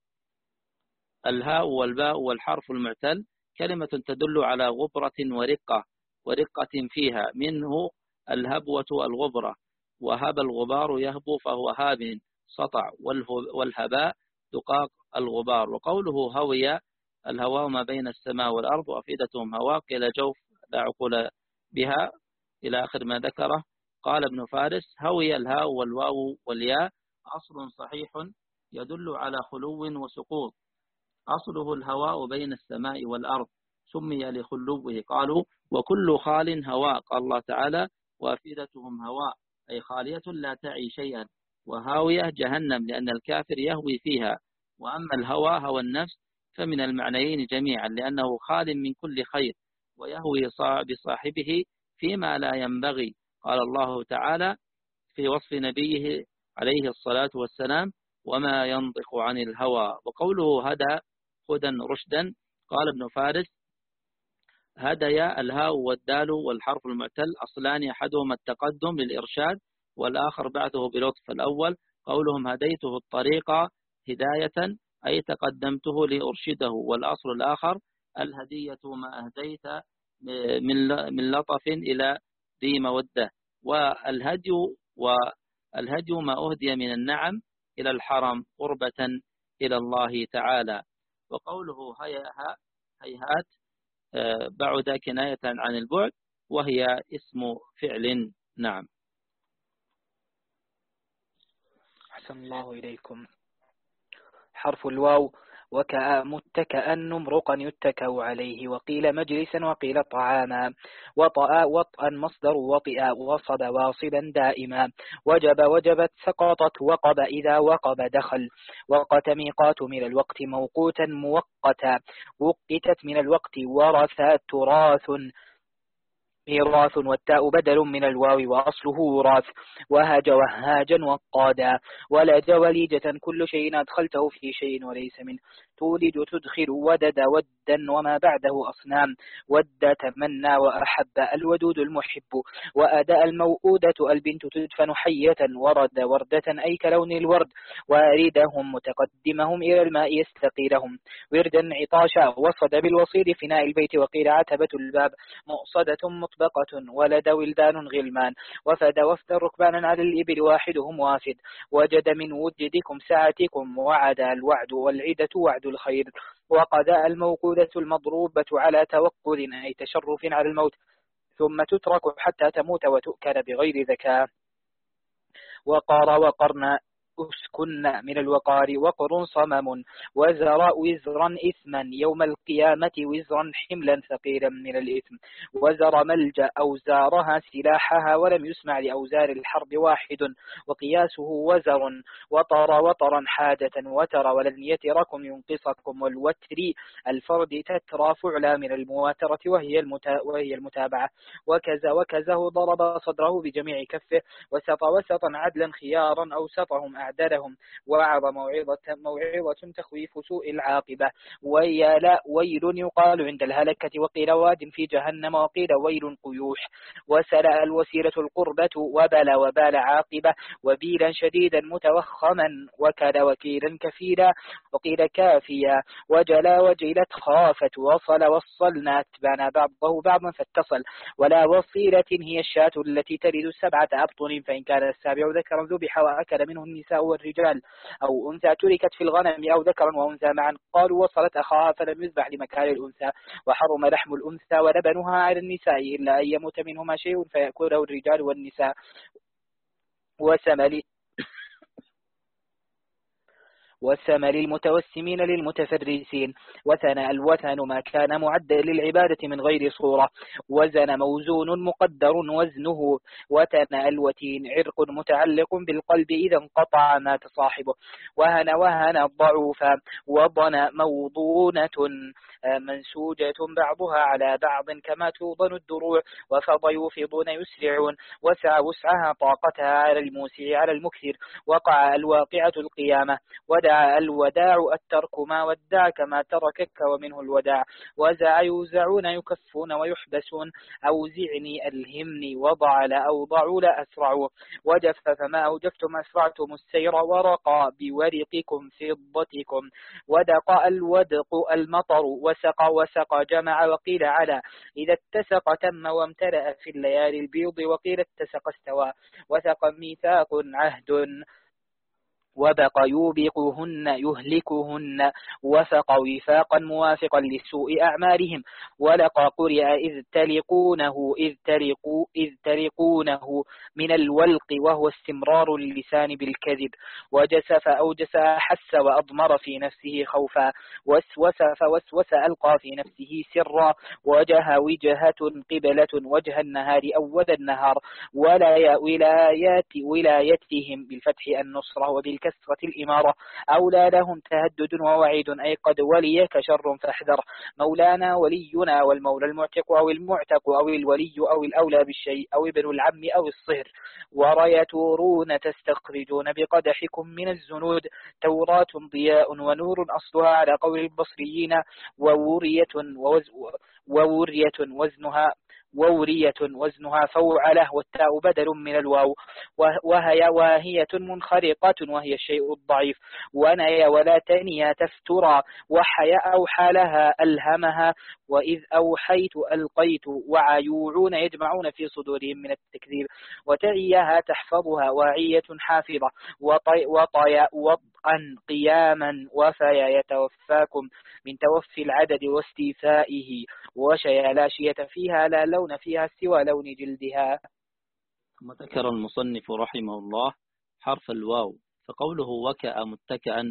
A: الهاء والباء والحرف المعتل كلمة تدل على غبرة ورقة ورقة فيها. منه الهبوة الغبرة. وهب الغبار يهبو فهو هاب سطع. والهباء دقاق الغبار. وقوله هوي الهواء ما بين السماء والأرض وأفئدتهم هواء قيل جوف لا عقول بها إلى آخر ما ذكره. قال ابن فارس هوي الهاء والواو والياء أصل صحيح يدل على خلو وسقوط. أصله الهواء بين السماء والأرض سمي لخلوه. قالوا وكل خال هواء. قال الله تعالى وأفئدتهم هواء أي خالية لا تعي شيئا. وهاوية جهنم لأن الكافر يهوي فيها. وأما الهوى هوى النفس فمن المعنيين جميعا لأنه خال من كل خير ويهوي بصاحبه فيما لا ينبغي. قال الله تعالى في وصف نبيه عليه الصلاة والسلام وما ينطق عن الهوى. وقوله هدى هدى رشدا قال ابن فارس هدي الهاء والدال والحرف المعتل أصلان أحدهما التقدم للإرشاد والآخر بعده بلطف. الأول قولهم هديته الطريق هداية أي تقدمته لأرشده. والأصل الآخر الهدية ما أهديت من لطف إلى ذي مودة. والهدي والهدي ما أهدي من النعم إلى الحرم قربة إلى الله تعالى. وقوله هيها هيهات بعد كناية عن البعد وهي اسم فعل. نعم.
B: أحسن الله إليكم. حرف الواو وكأ نمرقا يتكأ عليه وقيل مجلسا وقيل طعاما. وطأ وطئا مصدر وطئ وصب واصبا دائما. وجب وجبت سقطت وقب إذا وقب دخل. وقت ميقات من الوقت موقوتا موقتا. وقتت من الوقت ورث تراث ميراث. والتاء بدل من الواو وأصله وراث. وهاج وهاجا وقادا. ولج وليجة كل شيء أدخلته في شيء وليس منه. تولج تدخل ودد ودا وما بعده أصنام. ود تمنى وأحب الودود المحب. وأداء الموؤودة البنت تدفن حية. ورد وردة أي كلون الورد. واردهم متقدمهم إلى الماء يستقي لهم. وردا عطاشا. وصد بالوصيد فناء البيت. وقيل عتبة الباب مؤصدة مطبقة. ولد ولدان غلمان. وفد وفد ركبانا على الإبل واحدهم وافد. وجد من وجدكم ساعتكم. وعد الوعد والعدة وعد الخير. وقضاء الموقودة المضروبة على توقد أي تشرف على الموت ثم تترك حتى تموت وتؤكل بغير ذكاء. وقار وقرن أسكن من الوقار. وقر صمم. وزر وزرا إثما يوم القيامة وزرا حملا ثقيلا من الإثم. وزر ملجأ أوزارها سلاحها ولم يسمع لأوزار الحرب واحد وقياسه وزر. وطر وطرا حاجة وتر ولن يتركم ينقصكم. والوتر الفرد تترى فعلا من المواترة وهي, المتا وهي المتابعة. وكذا وكزه ضرب صدره بجميع كفه. وسط وسطا عدلا خيارا أوسطهم أعدلهم وعظ موعظة, موعظة تخويف سوء العاقبة. ويل ويل يقال عند الهلكة، وقيل واد في جهنم، وقيل ويل قيوح. وسلأ الوسيلة القربة، وبل وبال عاقبة، وبيلا شديدا متوخما، وكاد وكيلا كفيلا، وقيل كافيا. وجلا وجلت خافت، وصل وصلنا أتبعنا بعضه بعضا فاتصل. ولا وصيلة هي الشاة التي تلد سبعة أبطن، فإن كان السابع ذكرا ذبح وأكل منه النساء والرجال، أو أنثى تركت في الغنم، أو ذكرا وأنثى معا. قالوا وصلت أخاها فلم يذبح لمكان الأنثى، وحرم لحم الأنثى ولبنها على النساء إلا أن يموت منهما شيء فيأكله الرجال والنساء. وسمل والثمل المتوسمين للمتفرسين. وثنى الوثن ما كان معدا للعبادة من غير صورة. وزن موزون مقدر وزنه. وثنى الوتين عرق متعلق بالقلب إذا انقطع مات صاحبه. وهن وهن ضعوفا. وضن موضونة منسوجة بعضها على بعض كما توضن الدروع. وفض يوفضون يسرعون. وسع وسعها طاقتها على الموسع على المكثر. وقع الواقعة القيامة. ودع الوداع الترك ما ودعك ما تركك ومنه الوداع. وزع يوزعون يكفون ويحبسون. أوزعني ألهمني وضع لأوضع لأسرع. وجف فما أوجفتم أسرعتم السير. ورقى بورقكم فضتكم. ودق الودق المطر. وسق وسق جمع. وقيل على إذا اتسق تم وامتلأ في الليالي البيض. وقيل اتسق استوى. وثق ميثاق عهد. وبق يوبقهن يهلكهن. وفق وفاقا موافقا لسوء أعمالهم. ولقى قرئ إذ تلقونه إذ تلقوا إذ تلقونه من الولق، وهو استمرار اللسان بالكذب. وجسف أوجس أحس وأضمر في نفسه خوفا. وسوس فوسوس ألقى في نفسه سرا. وجه وجهة قبلة وجه النهار أول النهار. ولا ولايات ولايتهم بالفتح النصرة وبالكسرة الإمارة. أولى لهم تهدد ووعيد أي قد وليك شر فاحذر. مولانا ولينا والمولى المعتق أو المعتق أو الولي أو الأولى بالشيء أو ابن العم أو الصهر. وريتورون تستخرجون بقدحكم من الزنود. توراة ضياء ونور أصلها على قول البصريين. وورية ووز وورية وزنها وورية وزنها فوعله، والتاء بدل من الواو. وهي واهية منخرقة وهي الشيء الضعيف. ونيا ولا تنيا تفترى. وحيا أوحى لها ألهمها. وإذ أوحيت ألقيت. وعيوعون يجمعون في صدورهم من التكذيب. وتعيها تحفظها واعية حافظة. وطي وطي وطئا قياما. وفيا يتوفاكم من توفي العدد واستيفائه. وشيا لا شية فيها لا لون فيها سوى لون جلدها.
A: ثم ذكر المصنف رحمه الله حرف الواو، فقوله وكأ متكئا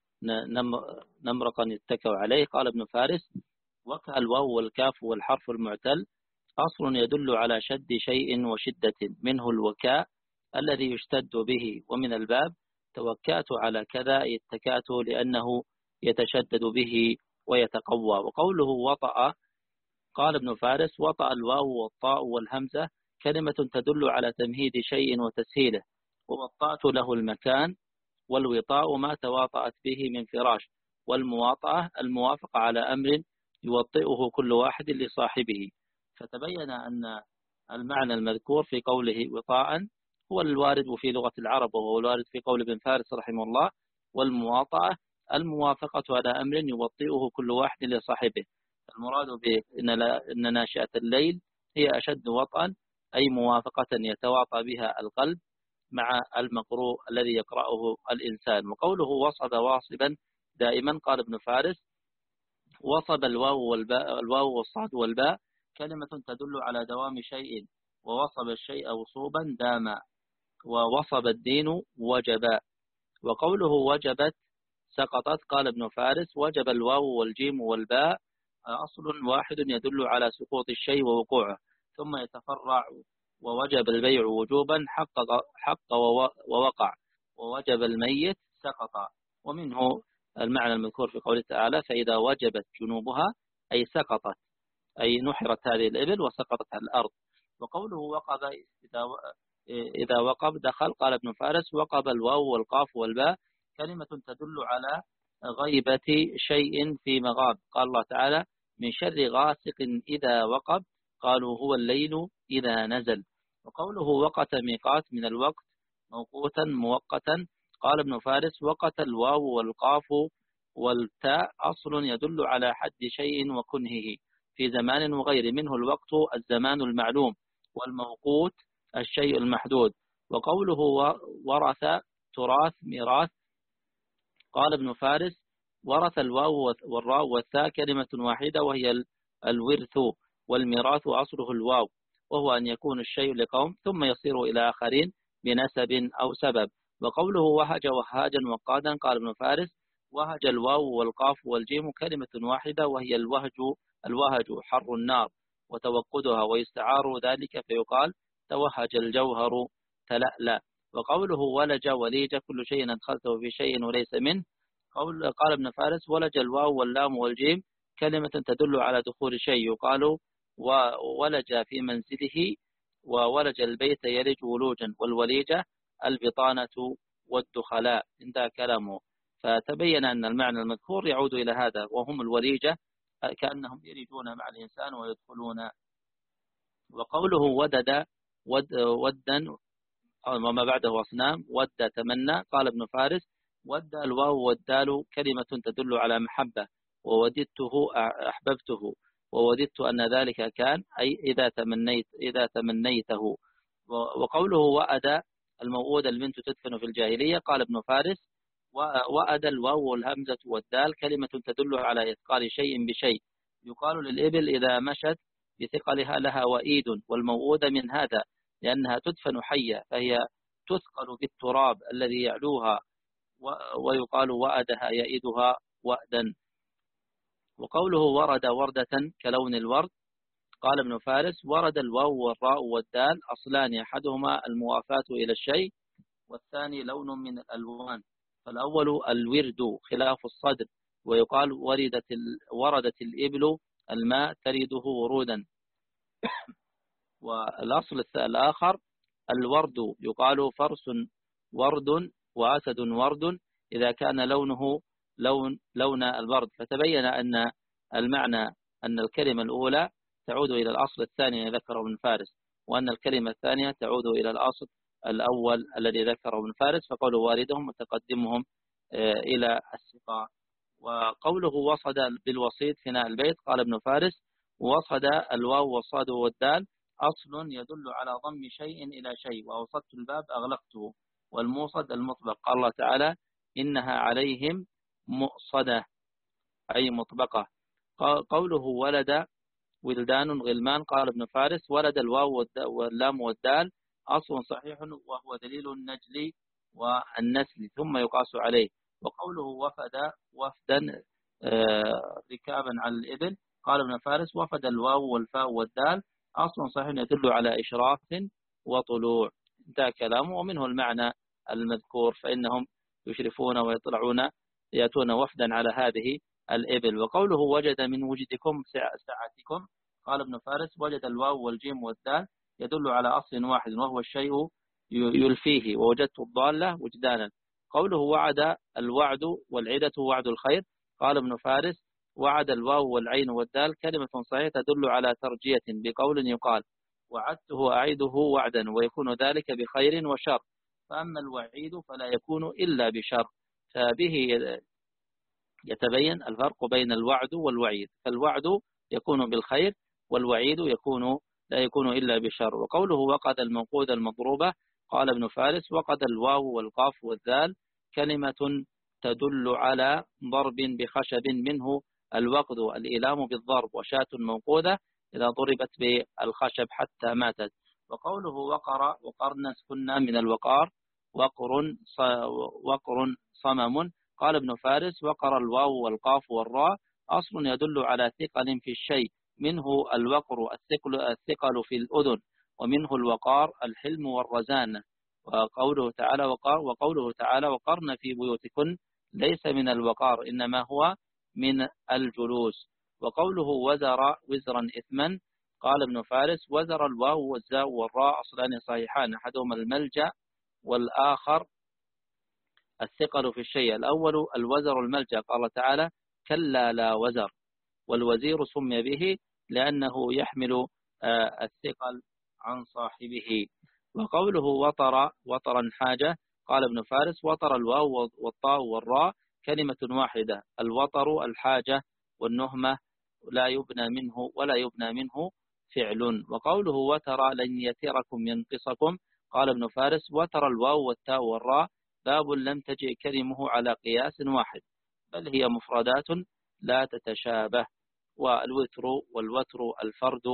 A: نمرقا يتكأ عليه. قال ابن فارس: وكأ الواو والكاف والحرف المعتل أصل يدل على شد شيء وشدة، منه الوكاء الذي يشتد به. ومن الباب توكأت على كذا اتكأت لأنه يتشدد به ويتقوى. وقوله وطأ، قال ابن فارس: وطأ الواو والطاء والهمزة كلمة تدل على تمهيد شيء وتسهيله. ووطأت له المكان. والوطاء ما تواطأت به من فراش. والمواطأة الموافقة على أمر يوطئه كل واحد لصاحبه. فتبين أن المعنى المذكور في قوله وطاء هو الوارد في لغة العرب، وهو الوارد في قول ابن فارس رحمه الله. والمواطأة الموافقة على أمر يوطئه كل واحد لصاحبه. المراد بأن ناشئة الليل هي أشد وطئا، أي موافقة يتواطى بها القلب مع المقروء الذي يقرأه الإنسان. وقوله وصب واصبا دائما، قال ابن فارس: وصب الواو والباء الواو والصاد والباء كلمة تدل على دوام شيء، ووصب الشيء وصوبا داما. ووصب الدين وجبا. وقوله وجبت سقطت، قال ابن فارس: وجب الواو والجيم والباء أصل واحد يدل على سقوط الشيء ووقوعه، ثم يتفرع. ووجب البيع وجوبا حق حق ووقع. ووجب الميت سقط. ومنه المعنى المذكور في قوله تعالى: فإذا وجبت جنوبها، أي سقطت، أي نحرت هذه الإبل وسقطت على الأرض. وقوله وقب إذا إذا وقب دخل. قال ابن فارس: وقب الواو والقاف والباء كلمة تدل على غيبة شيء في مغاب. قال الله تعالى: من شر غاسق إذا وقب، قالوا هو الليل إذا نزل. وقوله وقت ميقات من الوقت موقوتا مؤقتا. قال ابن فارس: وقت الواو والقاف والتاء أصل يدل على حد شيء وكنهه في زمان وغير منه الوقت الزمان المعلوم، والموقوت الشيء المحدود. وقوله ورث تراث ميراث. قال ابن فارس: ورث الواو والراء والثاء كلمة واحدة وهي الورث، والميراث أصله الواو، وهو أن يكون الشيء لقوم ثم يصير إلى آخرين بنسب أو سبب. وقوله وهج وهاجا وقادا. قال ابن فارس: وهج الواو والقاف والجيم كلمة واحدة وهي الوهج. الوهج حر النار وتوقدها، ويستعار ذلك فيقال توهج الجوهر تلألأ. وقوله ولج وليج كل شيء أدخلته في شيء وليس منه. قول قال ابن فارس: ولج الواو واللام والجيم كلمة تدل على دخول شيء، يقال وولج في منزله، وولج البيت يلج ولوجا، والوليجة البطانة والدخلاء. انتهى كلامه. فتبين أن المعنى المذكور يعود إلى هذا، وهم الوليجة كأنهم يلجون مع الإنسان ويدخلون. وقوله ودد ود ودا وما بعده أصنام ود تمنى. قال ابن فارس: ود الواو والدال كلمة تدل على محبة، ووددته أحببته، ووددت أن ذلك كان، أي إذا تمنيت إذا تمنيته. وقوله وأد الموؤود البنت تدفن في الجاهلية. قال ابن فارس: وأد الواو والهمزة والدال كلمة تدل على إثقال شيء بشيء، يقال للإبل إذا مشت بثقلها لها وإيد، والموؤود من هذا لأنها تدفن حية فهي تثقل بالتراب الذي يعلوها، ويقال وأدها يئدها وأدا. وقوله ورد وردة كلون الورد. قال ابن فارس: ورد الواو والراء والدال أصلان، أحدهما الموافاة إلى الشيء، والثاني لون من الألوان. فالأول الورد خلاف الصدر، ويقال وردت وردت الإبل الماء ترده ورودا. والأصل الآخر الورد، يقال فرس ورد وأسد ورد إذا كان لونه لون لون الورد. فتبين أن المعنى أن الكلمة الأولى تعود إلى الأصل الثاني الذي ذكره ابن فارس، وأن الكلمة الثانية تعود إلى الأصل الأول الذي ذكره ابن فارس، فقوله واردهم وتقدمهم إلى السقاء. وقوله وصد بالوصيد فناء البيت. قال ابن فارس: وصد الواو والصاد والدال أصل يدل على ضم شيء إلى شيء، وأوصدت الباب أغلقته. والموصد المطبق. قال الله تعالى: إنها عليهم مؤصدة، أي مطبقة. قوله ولد ولدان غلمان. قال ابن فارس: ولد الواو واللام والدال أصل صحيح، وهو دليل النجل والنسل ثم يقاس عليه. وقوله وفد وفدا ركابا على الإبل. قال ابن فارس: وفد الواو والفاء والدال أصل صحيح يدل على إشراف وطلوع. انتهى كلامه. ومنه المعنى المذكور، فإنهم يشرفون ويطلعون يأتون وفدا على هذه الإبل. وقوله وجد من وجدكم ساعتكم. قال ابن فارس: وجد الواو والجيم والدال يدل على أصل واحد، وهو الشيء يلفيه، ووجدت الضالة وجدانا. قوله وعد الوعد والعدة وعد الخير. قال ابن فارس: وعد الواو والعين والدال كلمة صحيحة تدل على ترجية، بقول يقال وعدته أعيده وعدا، ويكون ذلك بخير وشر، فأما الوعيد فلا يكون إلا بشر. فبه يتبين الفرق بين الوعد والوعيد، فالوعد يكون بالخير، والوعيد يكون لا يكون إلا بشر. وقوله وقد الموقود المضروبة. قال ابن فارس: وقد الواو والقاف والذال كلمة تدل على ضرب بخشب، منه الوقد الإيلام بالضرب، وشاة موقودة إذا ضربت بالخشب حتى ماتت. وقوله وقر وقرن كنا من الوقار، وقر وقر صمم. قال ابن فارس: وقر الواو والقاف والراء أصل يدل على ثقل في الشيء، منه الوقر الثقل, الثقل في الأذن، ومنه الوقار الحلم والرزانة. وقوله تعالى وقار وقوله تعالى وقرن في بيوتكن ليس من الوقار، إنما هو من الجلوس. وقوله وزر وزرا إثما. قال ابن فارس: وزر الواو والزاء والراء أصلان صحيحان، أحدهما الملجأ والآخر الثقل في الشيء. الأول الوزر الملجأ، قال تعالى: كلا لا وزر، والوزير سمي به لأنه يحمل الثقل عن صاحبه. وقوله وطر وطرا حاجة، قال ابن فارس: وطر الواو والطاء والراء كلمة واحدة، الوطر الحاجة والنهمة لا يبنى منه ولا يبنى منه فعل. وقوله وتر لن يتركم ينقصكم، قال ابن فارس: وتر الواو والتاء والراء باب لم تجئ كلمه على قياس واحد، بل هي مفردات لا تتشابه. والوتر والوتر الفرد،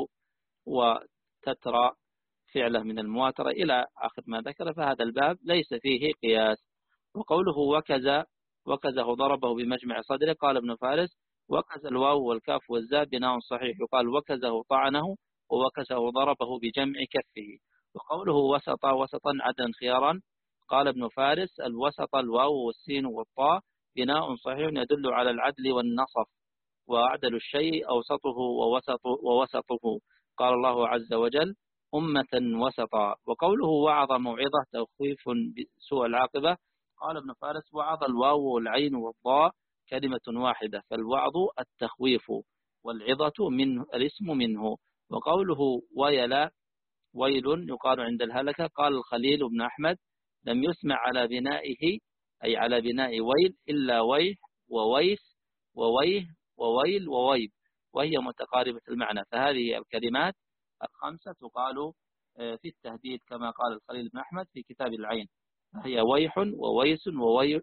A: وتترى فعله من المواترة إلى آخر ما ذكر، فهذا الباب ليس فيه قياس. وقوله وكذا وكذا ضربه بمجمع صدره، قال ابن فارس: وكذا الواو والكاف والزاء بناء صحيح، يقال وكذا طعنه ووكذا ضربه بجمع كفه. وقوله وسط وسطا عدلا خيارا، قال ابن فارس: الوسط الواو والسين والطاء بناء صحيح يدل على العدل والنصف، وأعدل الشيء أوسطه ووسط ووسطه. قال الله عز وجل: أمة وسطا. وقوله وعظ موعظة تخويف بسوء العاقبة، قال ابن فارس: وعظ الواو والعين والضاء كلمة واحدة، فالوعظ التخويف والعظة منه الاسم منه. وقوله ويلا ويل يقال عند الهلكة، قال الخليل بن أحمد: لم يسمع على بنائه أي على بناء ويل إلا ويه وويس وويه وويل وويب، وهي متقاربة المعنى. فهذه الكلمات الخمسة تقال في التهديد كما قال الخليل بن أحمد في كتاب العين، فهي ويح وويس وويه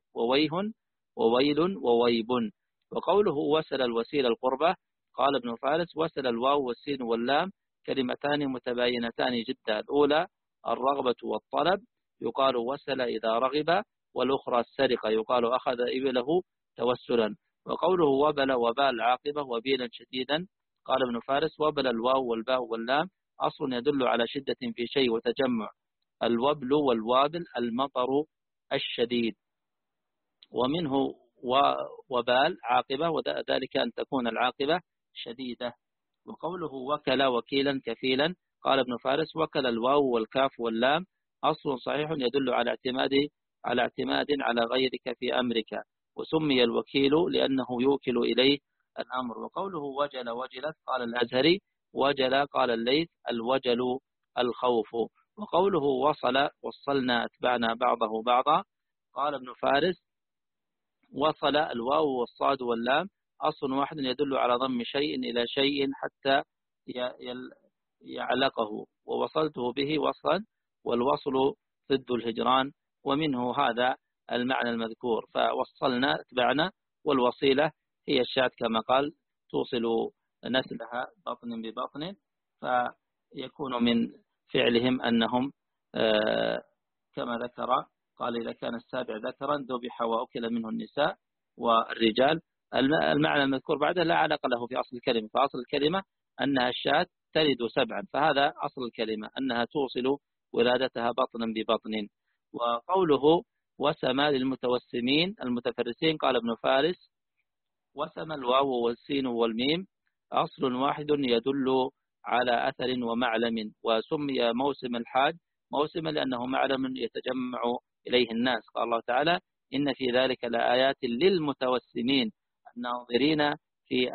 A: وويل وويب. وقوله وسل الوسيل القربة، قال ابن فارس: وسل الواو والسين واللام كلمتان متباينتان جدا، الأولى الرغبة والطلب يقال وسل إذا رغب، والأخرى السرقة يقال أخذ إبله توسلا. وقوله وبل وبال عاقبة وبيلا شديدا، قال ابن فارس: وبل الواو والباء واللام أصل يدل على شدة في شيء وتجمع، الوبل والوابل المطر الشديد، ومنه وبال عاقبة، وذلك أن تكون العاقبة شديدة. وقوله وكل وكيلا كفيلا، قال ابن فارس: وكل الواو والكاف واللام أصل صحيح يدل على اعتماد على اعتماد على غيرك في أمرك، وسمي الوكيل لأنه يوكل إليه الأمر. وقوله وجل وجلت، قال الأزهري: وجل، قال الليث: الوجل الخوف. وقوله وصل وصلنا أتبعنا بعضه بعضا، قال ابن فارس: وصل الواو والصاد واللام أصل واحد يدل على ضم شيء إلى شيء حتى يعلقه، ووصلته به وصلا، والوصل ضد الهجران، ومنه هذا المعنى المذكور. فوصلنا اتبعنا، والوصيلة هي الشاة كما قال توصل نسلها بطن ببطن، فيكون من فعلهم أنهم كما ذكر قال: إذا كان السابع ذكرا ذبح وأكل منه النساء والرجال. المعنى المذكور بعده لا علاقة له في أصل الكلمة، فأصل الكلمة أنها الشاة تلد سبعا، فهذا أصل الكلمة أنها توصل ولادتها بطنا ببطن. وقوله وسم للمتوسمين المتفرسين، قال ابن فارس: وسم الواو والسين والميم أصل واحد يدل على أثر ومعلم، وسمي موسم الحاج موسما لأنه معلم يتجمع إليه الناس. قال الله تعالى: إن في ذلك لآيات للمتوسمين الناظرين في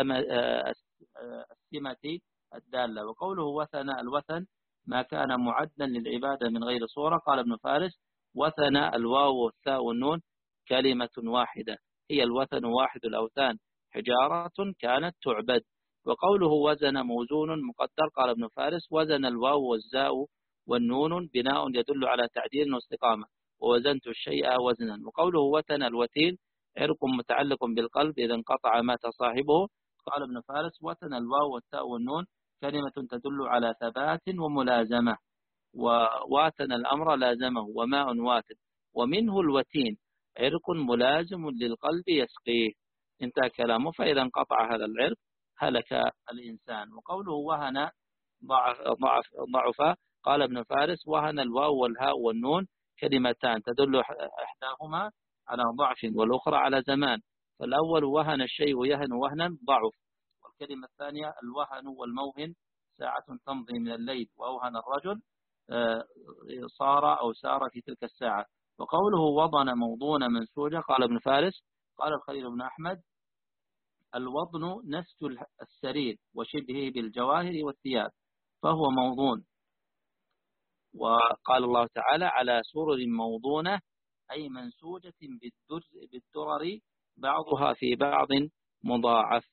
A: السمة الدالة. وقوله وثن الوثن ما كان معدا للعبادة من غير صورة، قال ابن فارس: وثن الواو والثاء والنون كلمة واحدة، هي الوثن واحد الأوثان، حجارة كانت تعبد. وقوله وزن موزون مقدر، قال ابن فارس: وزن الواو والزاء والنون بناء يدل على تعديل واستقامة، ووزنت الشيء وزنا. وقوله وتن الوتين عرق متعلق بالقلب إذا انقطع مات صاحبه، قال ابن فارس: وتن الواو والتاء والنون كلمة تدل على ثبات وملازمة، وواتن الأمر لازمه وماء واتن. ومنه الوتين عرق ملازم للقلب يسقيه، انتهى كلامه. فإذا انقطع هذا العرق هلك الإنسان. وقوله وهن ضعف, ضعف, ضعف قال ابن فارس: وهن الواو والهاء والنون كلمتان تدل إحداهما على ضعف والأخرى على زمان، فالأول وهن الشيء يهن وهنا ضعف، والكلمة الثانية الوهن والموهن ساعة تمضي من الليل وأوهن الرجل صار أو سار في تلك الساعة. وقوله وضن موضون منسوجة قال ابن فارس قال الخليل بن أحمد الوضن نسج السرير وشبهه بالجواهر والثياب فهو موضون. وقال الله تعالى على سرر موضونة أي منسوجة بالدرر بعضها في بعض مضاعف.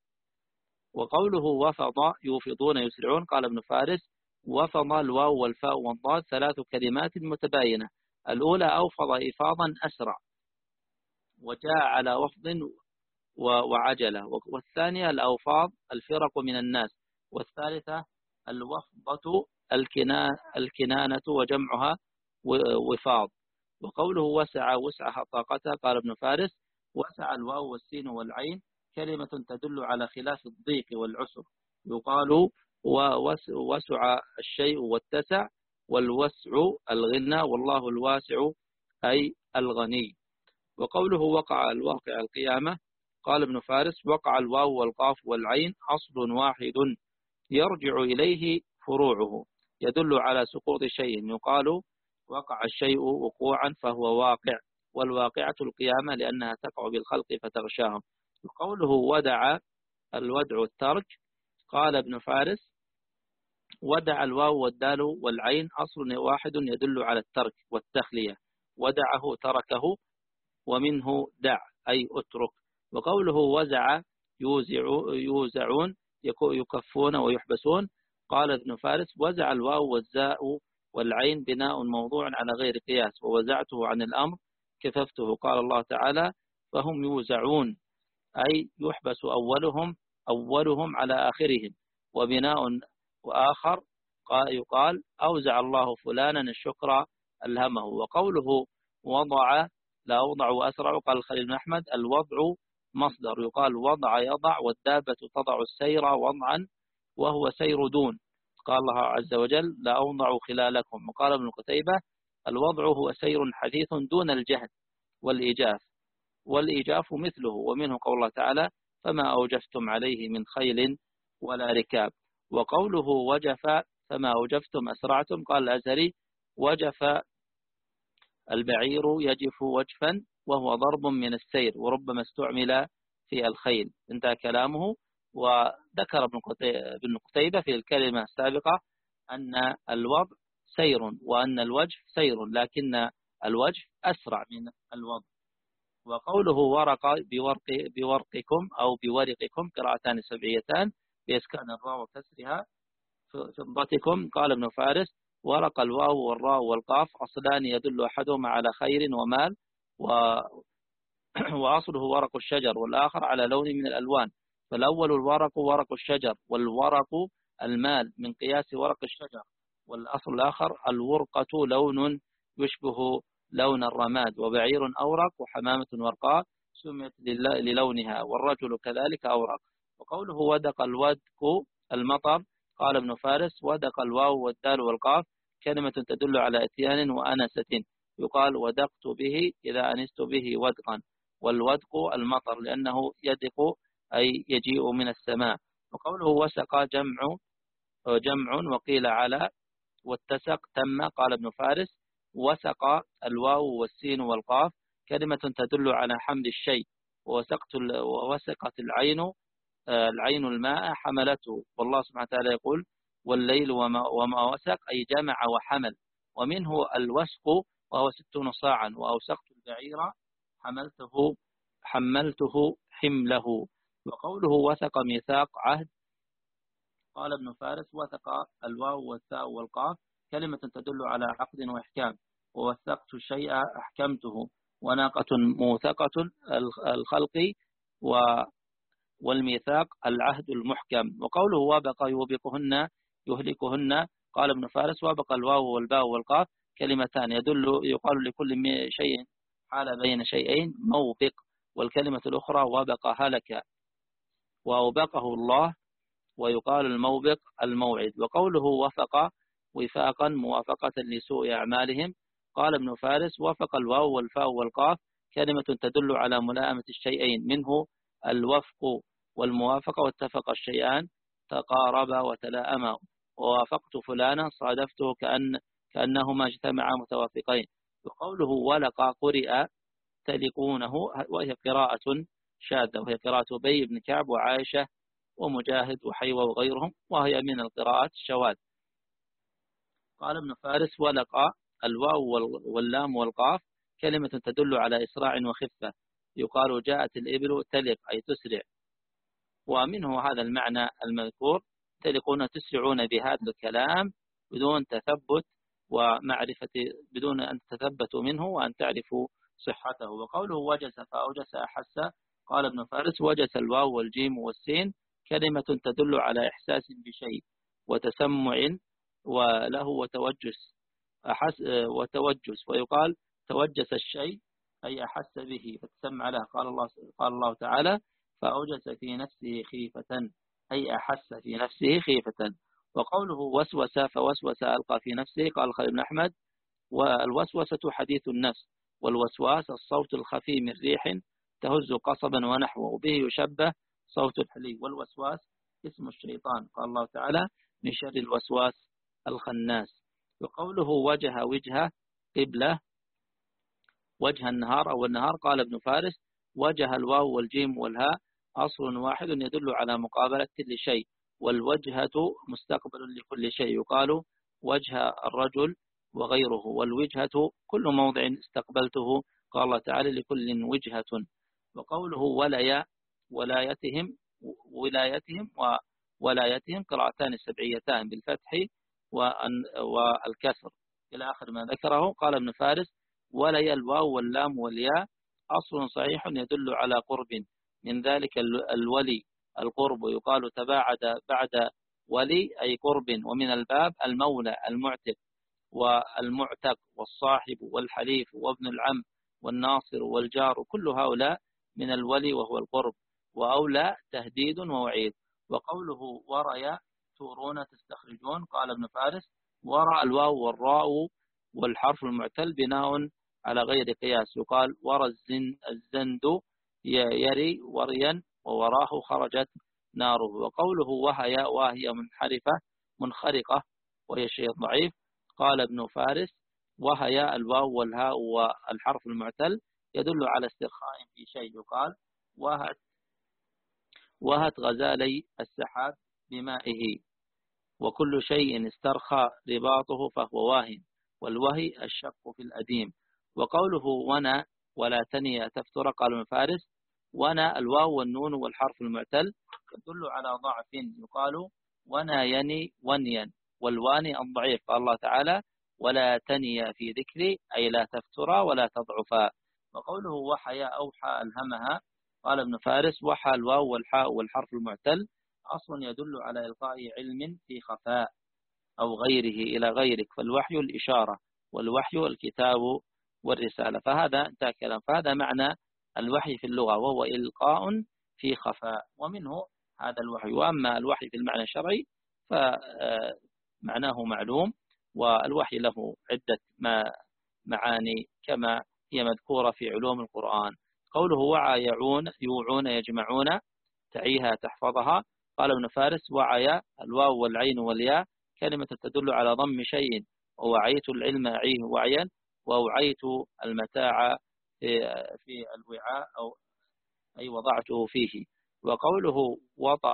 A: وقوله وفض يوفضون يسرعون قال ابن فارس وفض الواو والفاء والضاد ثلاث كلمات متباينة، الأولى أوفض إفاضا أسرع وجاء على وفض وعجلة، والثانية الأوفاض الفرق من الناس، والثالثة الوفضة الكنانة وجمعها وفاض. وقوله وسع وسعها طاقتها قال ابن فارس وسع الواو والسين والعين كلمة تدل على خلاف الضيق والعسر، يقال وسع الشيء واتسع، والوسع الغنى والله الواسع أي الغني. وقوله وقع الواقع القيامة قال ابن فارس وقع الواو والقاف والعين أصل واحد يرجع إليه فروعه يدل على سقوط شيء، يقال وقع الشيء وقوعا فهو واقع، والواقعة القيامة لأنها تقع بالخلق فتغشاهم. وقوله ودع الودع الترك قال ابن فارس ودع الواو والدال والعين أصل واحد يدل على الترك والتخلية، ودعه تركه ومنه دع أي اترك. وقوله وزع يوزع يوزعون يكفون ويحبسون قال ابن فارس وزع الواو والزاء والعين بناء موضوع على غير قياس، ووزعته عن الأمر كففته. قال الله تعالى فهم يوزعون أي يحبس أولهم أولهم على آخرهم. وبناء وآخر يقال أوزع الله فلانا الشكر ألهمه. وقوله وضع لا أوضع وأسرع قال الخليل بن أحمد الوضع مصدر يقال وضع يضع، والدابة تضع السير وضعا وهو سير دون. قال الله عز وجل لا أوضع خلالكم. وقال ابن قتيبة الوضع هو سير حديث دون الجهد والإيجاف، والإيجاف مثله. ومنه قول الله تعالى فما أوجفتم عليه من خيل ولا ركاب. وقوله وجف فما أوجفتم أسرعتم قال الأزهري وجف البعير يجف وجفا وهو ضرب من السير وربما استعمل في الخيل. انتهى كلامه. وذكر ابن قتيبة في الكلمة السابقة أن الوضع سير وأن الوجف سير، لكن الوجف أسرع من الوضع. وقوله ورق بورق بورقكم أو بورقكم قراءتان سبعيتان بإسكان الراء وكسرها فضتكم قال ابن فارس ورق الواو والراء والقاف أصلان يدل أحدهما على خير ومال، و... وأصله ورق الشجر والآخر على لون من الألوان، فالأول الورق ورق الشجر والورق المال من قياس ورق الشجر، والأصل الآخر الورقة لون يشبه لون الرماد، وبعير أورق وحمامة ورقاء سميت للونها، والرجل كذلك أورق. وقوله ودق الودق المطر قال ابن فارس ودق الواو والدال والقاف كلمة تدل على اتيان وأنسة، يقال ودقت به إذا أنست به ودقا، والودق المطر لأنه يدق أي يجيء من السماء. وقوله وسق جمع جمع وقيل على، واتسق تم قال ابن فارس وسق الواو والسين والقاف كلمة تدل على حمل الشيء، ووسقت ووسقت العين العين الماء حملته، والله سبحانه وتعالى يقول والليل وما, وما وسق أي جمع وحمل. ومنه الوسق وهو ستون صاعا، وأوسقت البعير حملته حملته حمله. وقوله وثق ميثاق عهد قال ابن فارس وثق الواو والثاء والقاف كلمة تدل على عقد وإحكام، ووثقت الشيء أحكمته، وناقة موثقة الخلق و والميثاق العهد المحكم. وقوله وابق يوبقهن يهلكهن قال ابن فارس وابق الواو والباء والقاف كلمتان يدل يقال لكل شيء حال بين شيئين موبق، والكلمة الأخرى وابق هلك وأوبقه الله، ويقال الموبق الموعد. وقوله وفق وفاقا موافقة لسوء أعمالهم قال ابن فارس وفق الواو والفاء والقاف كلمة تدل على ملائمة الشيئين، منه الوفق والموافقة، واتفق الشيئان تقاربا وتلاءما، ووافقت فلانا صادفته كأن كأنهما اجتمعا متوافقين. وقوله ولقى قرئ تلقونه، وهي قراءة شاذة، وهي قراءة أبي بن كعب وعائشة ومجاهد وحيوة وغيرهم، وهي من القراءات الشواذ. قال ابن فارس ولقى الواو واللام والقاف كلمة تدل على إسراع وخفة، يقال جاءت الإبل تلق أي تسرع، ومنه هذا المعنى المذكور، تلقون تسرعون بهذا الكلام بدون تثبت ومعرفة، بدون أن تثبتوا منه وأن تعرفوا صحته. وقوله وجس فأوجس أحس، قال ابن فارس وجس الواو والجيم والسين كلمة تدل على إحساس بشيء وتسمع وله وتوجس أحس وتوجس، ويقال توجس الشيء أي أحس به فتسمع له. قال الله قال الله تعالى فأوجس في نفسه خيفة أي أحس في نفسه خيفة. وقوله وسوس فوسوس ألقى في نفسه، قال خالد بن أحمد والوسوسة حديث النفس، والوسواس الصوت الخفي من ريح تهز قصبا ونحوه، به يشبه صوت الحلي. والوسواس اسم الشيطان، قال الله تعالى من شر الوسواس الخناس. وقوله وجه وجهه قبلة وجه النهار أو النهار، قال ابن فارس وجه الواو والجيم والهاء أصل واحد يدل على مقابلة كل شيء، والوجهة مستقبل لكل شيء، يقال وجه الرجل وغيره، والوجهة كل موضع استقبلته، قال الله تعالى لكل وجهة. وقوله وليا ولايتهم ولايتهم وولايتهم قراءتان سبعيتان بالفتح والكسر إلى آخر ما ذكره. قال ابن فارس ولي الواو واللام والياء أصل صحيح يدل على قرب، من ذلك الولي القرب، يقال تباعد بعد ولي أي قرب. ومن الباب المولى المعتق والمعتق والصاحب والحليف وابن العم والناصر والجار، كل هؤلاء من الولي وهو القرب، وأولى تهديد ووعيد. وقوله وريا تورون تستخرجون، قال ابن فارس ورى الواو والراء والحرف المعتل بناء على غير قياس، يقال ورى الزن الزند يري وريا ووراه خرجت ناره. وقوله وهي وهي منحرفة منخرقة وهي شيء ضعيف، قال ابن فارس وهي الواو والهاء والحرف المعتل يدل على استرخاء في شيء، يقال وهت وهت غزالي السحاب بمائه، وكل شيء استرخى رباطه فهو واهن، والوهي الشق في الأديم. وقوله ونا ولا تني تفتر، قال ابن فارس ونا الواو والنون والحرف المعتل يدل على ضعف، يقال ونا يني ونيا، والواني الضعيف، قال الله تعالى ولا تني في ذكري أي لا تفترا ولا تضعفا. وقوله وحيا أوحى ألهمها، قال ابن فارس وحى الواو والحاء والحرف المعتل أصل يدل على إلقاء علم في خفاء أو غيره إلى غيرك، فالوحي الإشارة والوحي الكتاب والرسالة، فهذا انتهى كلام. فهذا معنى الوحي في اللغة، وهو إلقاء في خفاء، ومنه هذا الوحي. وأما الوحي في المعنى الشرعي فمعناه معلوم، والوحي له عدة معاني كما هي مذكورة في علوم القرآن. قوله وعى يعون يوعون يجمعون تعيها تحفظها، قال ابن فارس وعي الواو والعين والياء كلمة تدل على ضم شيء، ووعيت العلم أعيه وعيا، ووعيت المتاع في الوعاء أو أي وضعته فيه. وقوله وطأ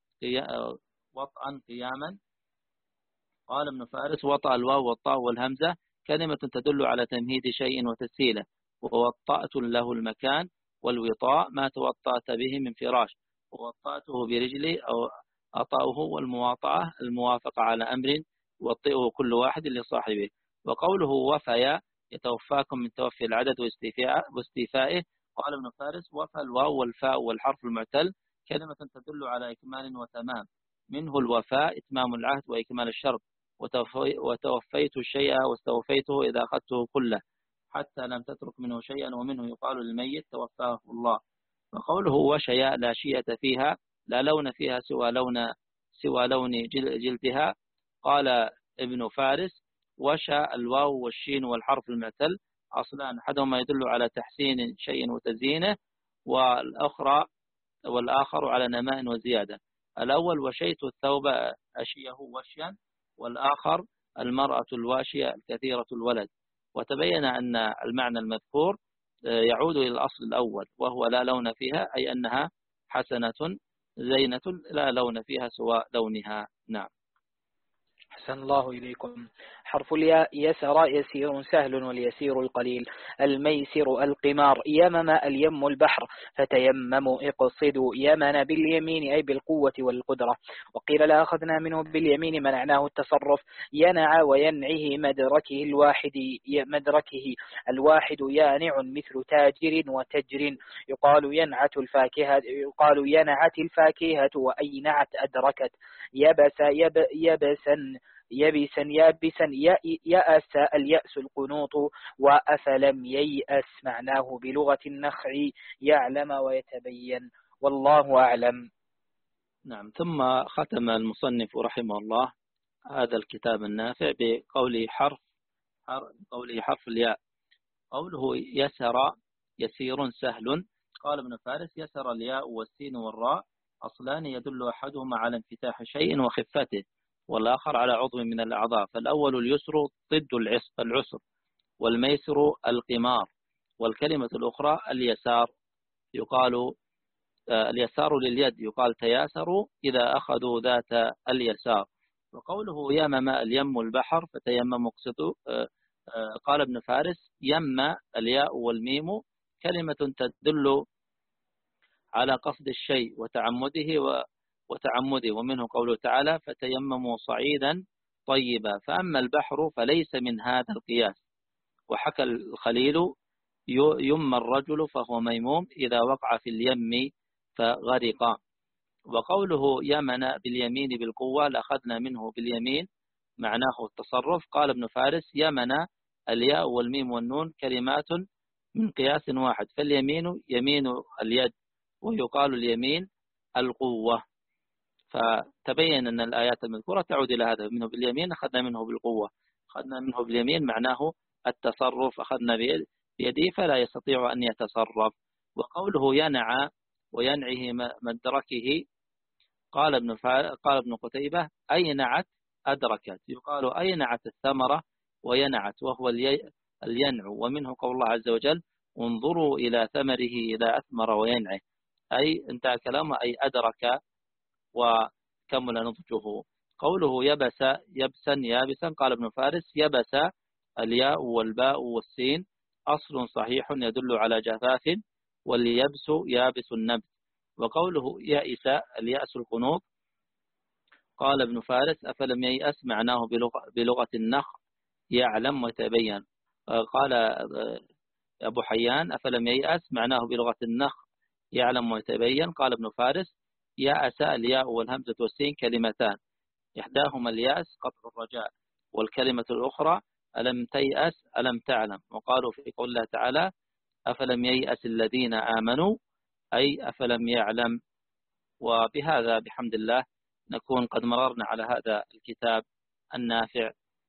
A: وطئا قياما، قال ابن فارس وطأ الواو والطاء والهمزة كلمة تدل على تمهيد شيء وتسهيله، ووطأت له المكان، والوطاء ما توطأت به من فراش، ووطأته برجلي أو أطأه، والمواطأة الموافقة على أمر يوطئه كل واحد لصاحبه. وقوله وفيا يتوفاكم من توفي العدد واستيفائه، قال ابن فارس وفى الواو والفاء والحرف المعتل كلمة تدل على إكمال وتمام، منه الوفاء إتمام العهد وإكمال الشرط، وتوفيت الشيء واستوفيته إذا أخذته كله حتى لم تترك منه شيئا، ومنه يقال للميت توفاه الله. وقوله وشياء لا شيئة فيها لا لون فيها سوى لون سوى لون جلدها، قال ابن فارس وشاء الواو والشين والحرف المعتل أصلان، أحدهما يدل على تحسين شيء وتزيينه، والأخرى والآخر على نماء وزيادة. الأول وشيت الثوب أشيه وشيا، والآخر المرأة الواشية الكثيرة الولد. وتبين أن المعنى المذكور يعود إلى الأصل الأول، وهو لا لون فيها، أي أنها حسنة زينة لا لون فيها سوى لونها. نعم.
B: أحسن الله إليكم. حرف الياء: يسر يسير سهل واليسير القليل. الميسر القمار. يمم اليم البحر، فتيمموا اقصدوا. يمن باليمين أي بالقوة والقدرة. وقيل لا أخذنا منه باليمين منعناه التصرف. ينع وينعه مدركه الواحد مدركه الواحد يانع مثل تاجر وتجر. يقال ينعت الفاكهة يقال ينعت الفاكهة وأينعت أدركت. يبس يب يبسا يبسا يابسا يأس اليأس القنوط. وأفلم ييأس معناه بلغة النخع يعلم ويتبين. والله أعلم.
A: نعم. ثم ختم المصنف رحمه الله هذا الكتاب النافع بقوله حرف قوله حرف الياء. قوله يسر يسير سهل. قال ابن فارس: يسر الياء والسين والراء أصلان يدل أحدهما على انفتاح شيء وخفته، والآخر على عضو من الأعضاء. فالأول اليسر ضد العسر، والميسر القمار، والكلمة الأخرى اليسار. يقال اليسار لليد، يقال تياسروا إذا أخذوا ذات اليسار. وقوله يمم اليم البحر فتيمموا اقصدوا. قال ابن فارس: يم الياء والميم كلمة تدل على قصد الشيء وتعمده وتعمده ومنه قوله تعالى: فتيمموا صعيدا طيبا. فأما البحر فليس من هذا القياس. وحكى الخليل: يم الرجل فهو ميموم إذا وقع في اليم فغرق. وقوله يمن باليمين بالقوة لأخذنا منه باليمين معناه التصرف. قال ابن فارس: يمن الياء والميم والنون كلمات من قياس واحد، فاليمين يمين اليد، ويقال اليمين القوة. فتبين أن الآيات المذكورة تعود إلى هذا. منه باليمين أخذنا منه بالقوة، أخذنا منه باليمين معناه التصرف، أخذنا بيده فلا يستطيع أن يتصرف. وقوله ينع وينعه مدركه. قال ابن قال ابن قتيبة: أينعت أدركت. يقال أينعت الثمرة وينعت، وهو الينع. ومنه قول الله عز وجل: انظروا إلى ثمره إذا أثمر وينعه، أي انتهى كلامه، أي أدرك وكمل نضجه. قوله يبس يبسا يابسا. قال ابن فارس: يبس الياء والباء والسين أصل صحيح يدل على جفاف، واليبس يابس النبت. وقوله يائس اليأس القنوط. قال ابن فارس: أفلم ييأس معناه بلغة, بلغة النخ يعلم ويتبين. قال أبو حيان: أفلم ييأس معناه بلغة النخ يعلم ويتبين. قال ابن فارس: يأس الياء والهمزة والسين كلمتان، إحداهما اليأس قطع الرجاء، والكلمة الأخرى ألم تيأس ألم تعلم. وقالوا في قول الله تعالى: أفلم ييأس الذين آمنوا، أي أفلم يعلم. وبهذا بحمد الله نكون قد مررنا على هذا الكتاب النافع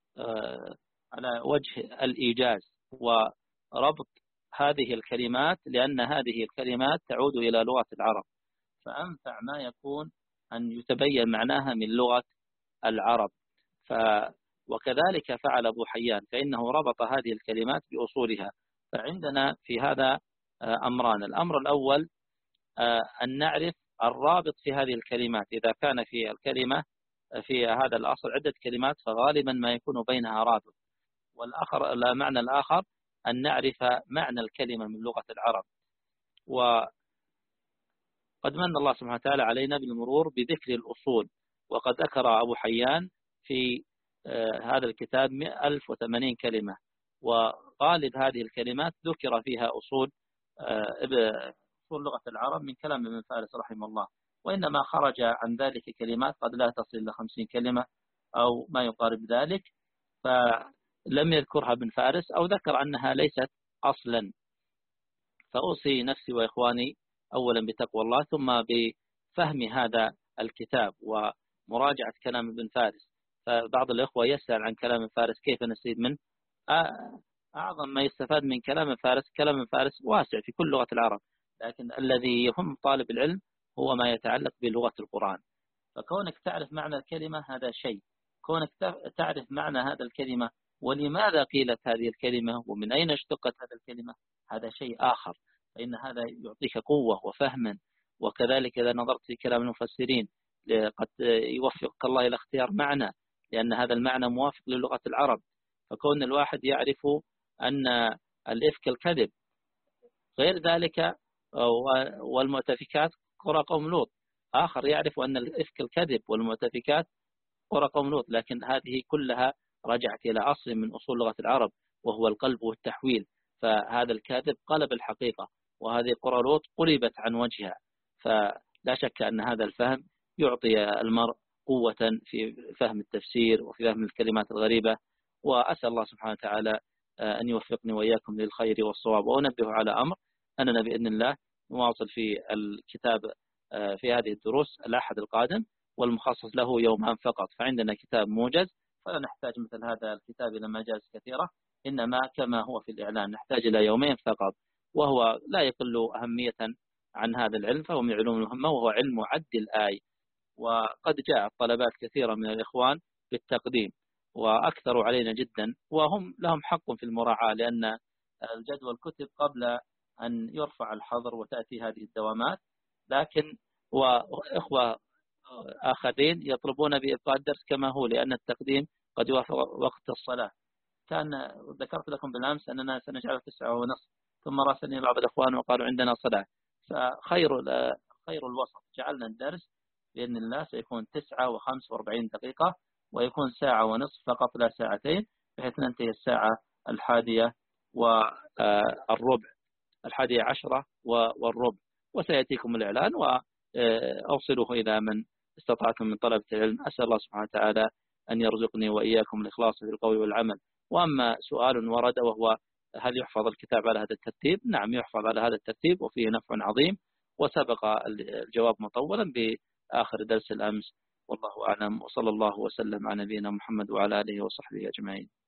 A: على وجه الإيجاز وربط هذه الكلمات، لأن هذه الكلمات تعود إلى لغة العرب، فأنفع ما يكون أن يتبين معناها من لغة العرب. ف وكذلك فعل أبو حيان، فإنه ربط هذه الكلمات بأصولها. فعندنا في هذا أمران: الأمر الأول أن نعرف الرابط في هذه الكلمات. إذا كان في الكلمة في هذا الأصل عدة كلمات فغالبا ما يكون بينها رابط. والآخر المعنى الآخر أن نعرف معنى الكلمة من لغة العرب. وقد من الله سبحانه وتعالى علينا بالمرور بذكر الأصول، وقد ذكر أبو حيان في هذا الكتاب ألف وثمانين كلمة، وغالب هذه الكلمات ذكر فيها أصول أصول لغة العرب من كلام ابن فارس رحمه الله، وإنما خرج عن ذلك كلمات قد لا تصل إلى خمسين كلمة أو ما يقارب ذلك، فلم يذكرها ابن فارس أو ذكر أنها ليست أصلا. فأوصي نفسي وإخواني أولا بتقوى الله، ثم بفهم هذا الكتاب ومراجعة كلام ابن فارس. فبعض الإخوة يسأل عن كلام ابن فارس كيف نستفيد منه. أعظم ما يستفاد من كلام ابن فارس، كلام ابن فارس واسع في كل لغة العرب، لكن الذي يهم طالب العلم هو ما يتعلق بلغة القرآن، فكونك تعرف معنى الكلمة هذا شيء، كونك تعرف معنى هذا الكلمة ولماذا قيلت هذه الكلمة ومن أين اشتقت هذه الكلمة هذا شيء آخر، فإن هذا يعطيك قوة وفهما. وكذلك إذا نظرت في كلام المفسرين قد يوفقك الله إلى اختيار معنى، لأن هذا المعنى موافق للغة العرب. فكون الواحد يعرف أن الإفك الكذب، غير ذلك والمؤتفكات قرى قوم لوط، آخر يعرف أن الإفك الكذب والمؤتفكات قرى قوم لوط، لكن هذه كلها رجعت إلى أصل من أصول لغة العرب وهو القلب والتحويل. فهذا الكاذب قلب الحقيقة، وهذه قرى لوط قلبت عن وجهها. فلا شك أن هذا الفهم يعطي المرء قوة في فهم التفسير وفي فهم الكلمات الغريبة. وأسأل الله سبحانه وتعالى أن يوفقني وإياكم للخير والصواب. وأنبه على أمر أننا بإذن الله نواصل في الكتاب في هذه الدروس الأحد القادم، والمخصص له يومان فقط، فعندنا كتاب موجز فلا نحتاج مثل هذا الكتاب إلى مجالس كثيرة، إنما كما هو في الإعلان نحتاج إلى يومين فقط، وهو لا يقل أهمية عن هذا العلم، فهو من العلوم المهمة وهو علم عد الآي. وقد جاء طلبات كثيرة من الإخوان بالتقديم وأكثروا علينا جدا، وهم لهم حق في المراعاة، لأن الجدول كتب قبل أن يرفع الحظر وتأتي هذه الدوامات. لكن وإخوة آخرين يطلبون بإبقاء الدرس كما هو، لأن التقديم قد يوافق وقت الصلاة. كان ذكرت لكم بالأمس أننا سنجعله تسعة ونصف، ثم راسلني بعض الإخوان وقالوا عندنا صلاة، فخير خير الوسط جعلنا الدرس بإذن الله سيكون تسعة وخمس وأربعين دقيقة، ويكون ساعة ونصف فقط لا ساعتين، بحيث ننتهي الساعة الحادية والربع الحادية عشرة والربع. وسيأتيكم الإعلان وأوصلوه إلى من استطعتم من طلبة العلم. أسأل الله سبحانه وتعالى أن يرزقني وإياكم الإخلاص في القول والعمل. وأما سؤال ورد وهو هل يحفظ الكتاب على هذا الترتيب؟ نعم يحفظ على هذا الترتيب وفيه نفع عظيم، وسبق الجواب مطولا بآخر درس الأمس. والله أعلم، وصلى الله وسلم على نبينا محمد وعلى آله وصحبه أجمعين.